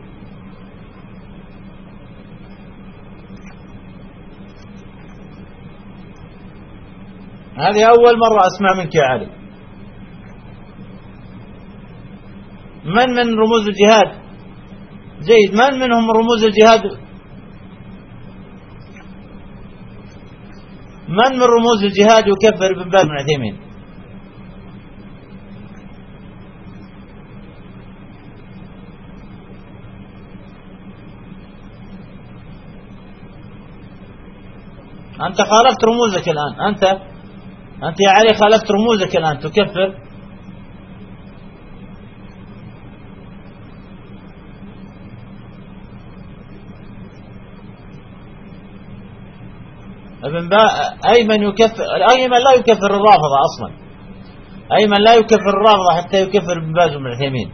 هذه أول مرة أسمع منك يا علي. من رموز الجهاد؟ جيد، من منهم رموز الجهاد؟ من رموز الجهاد يكفر ابن باز وابن عثيمين؟ أنت خالفت رموزك الآن، أنت يا علي خالفت رموزك الآن، تكفر أيمن يكفر، أيمن لا يكفر الرافضة أصلا، أيمن لا يكفر الرافضة حتى يكفر ابن باز وابن عثيمين.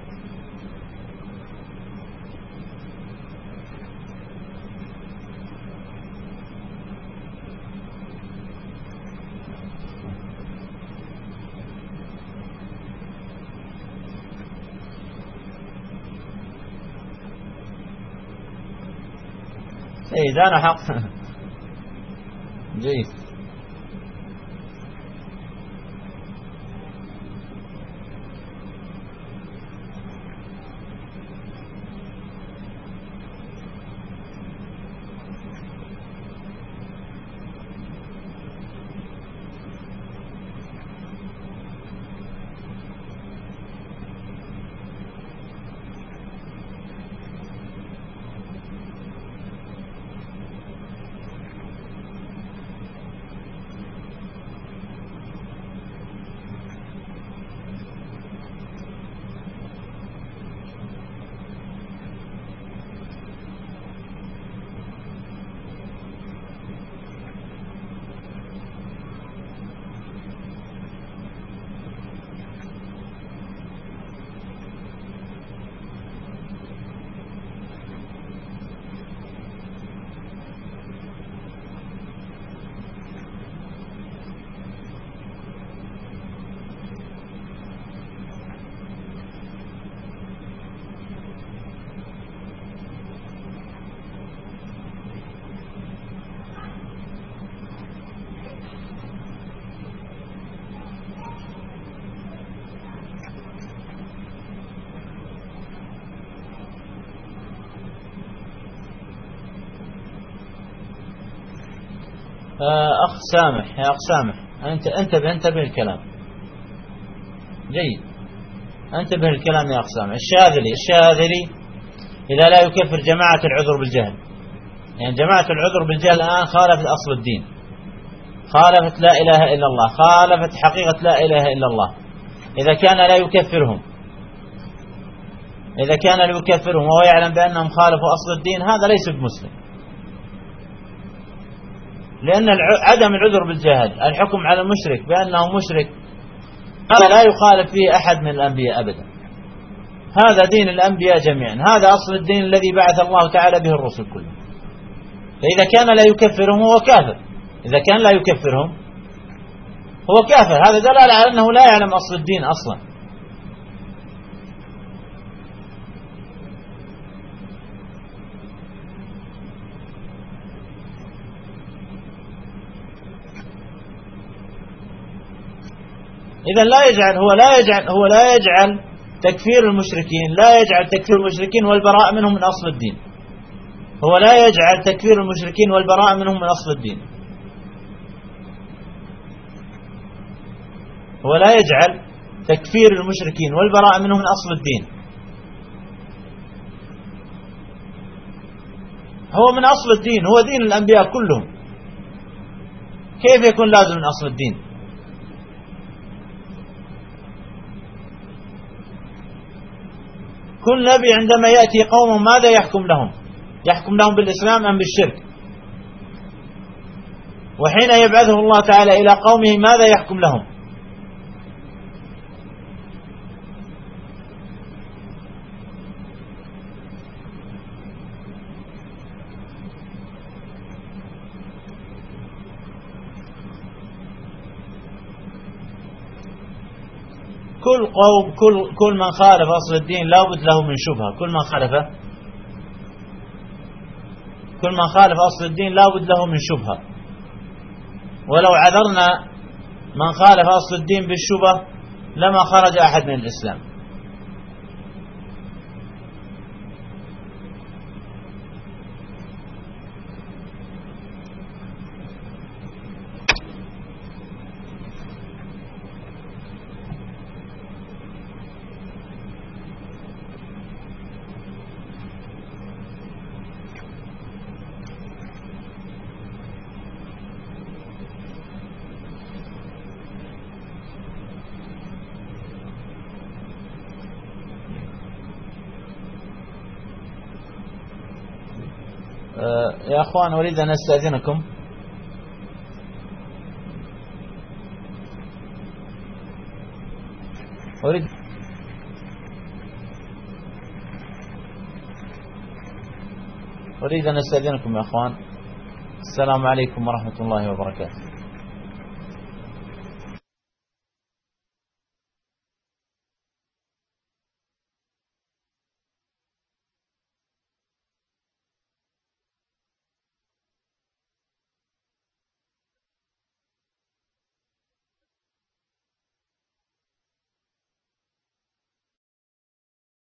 جيد، أنا حق. جيد. أخ سامح، يا أخ سامح، انتبه الكلام. جيد، انتبه الكلام يا أخ سامح. الشاذلي إذا لا يكفر جماعة العذر بالجهل، يعني جماعة العذر بالجهل الآن خالفت أصل الدين، خالفت لا إله إلا الله، خالفت حقيقة لا إله إلا الله. إذا كان لا يكفرهم، إذا كان لا يكفرهم وهو يعلم بأنهم خالفوا أصل الدين، هذا ليس بمسلم، لأن عدم العذر بالجهل، الحكم على المشرك بأنه مشرك، هذا لا يخالف فيه أحد من الأنبياء أبدا. هذا دين الأنبياء جميعا، هذا أصل الدين الذي بعث الله تعالى به الرسل كلهم. فإذا كان لا يكفرهم هو كافر، إذا كان لا يكفرهم هو كافر، هذا دلالة على أنه لا يعلم أصل الدين أصلا. إذا هو لا يجعل تكفير المشركين، لا يجعل تكفير المشركين والبراء منهم من أصل الدين. هو لا يجعل تكفير المشركين والبراء منهم من أصل الدين. هو لا يجعل تكفير المشركين والبراء منهم من أصل الدين. هو من أصل الدين، هو دين الأنبياء كلهم، كيف يكون لازم من أصل الدين؟ كل نبي عندما يأتي قوم ماذا يحكم لهم؟ يحكم لهم بالإسلام أم بالشرك؟ وحين يبعثه الله تعالى إلى قومه ماذا يحكم لهم؟ كل قوم كل من خالف أصل الدين لا بد له من شبهة. كل من خالف أصل الدين لا بد له من شبهة. ولو عذرنا من خالف أصل الدين بالشبهة لما خرج أحد من الإسلام. يا أخوان أريد أن أستأذنكم. أريد أن أستأذنكم يا أخوان. السلام عليكم ورحمة الله وبركاته.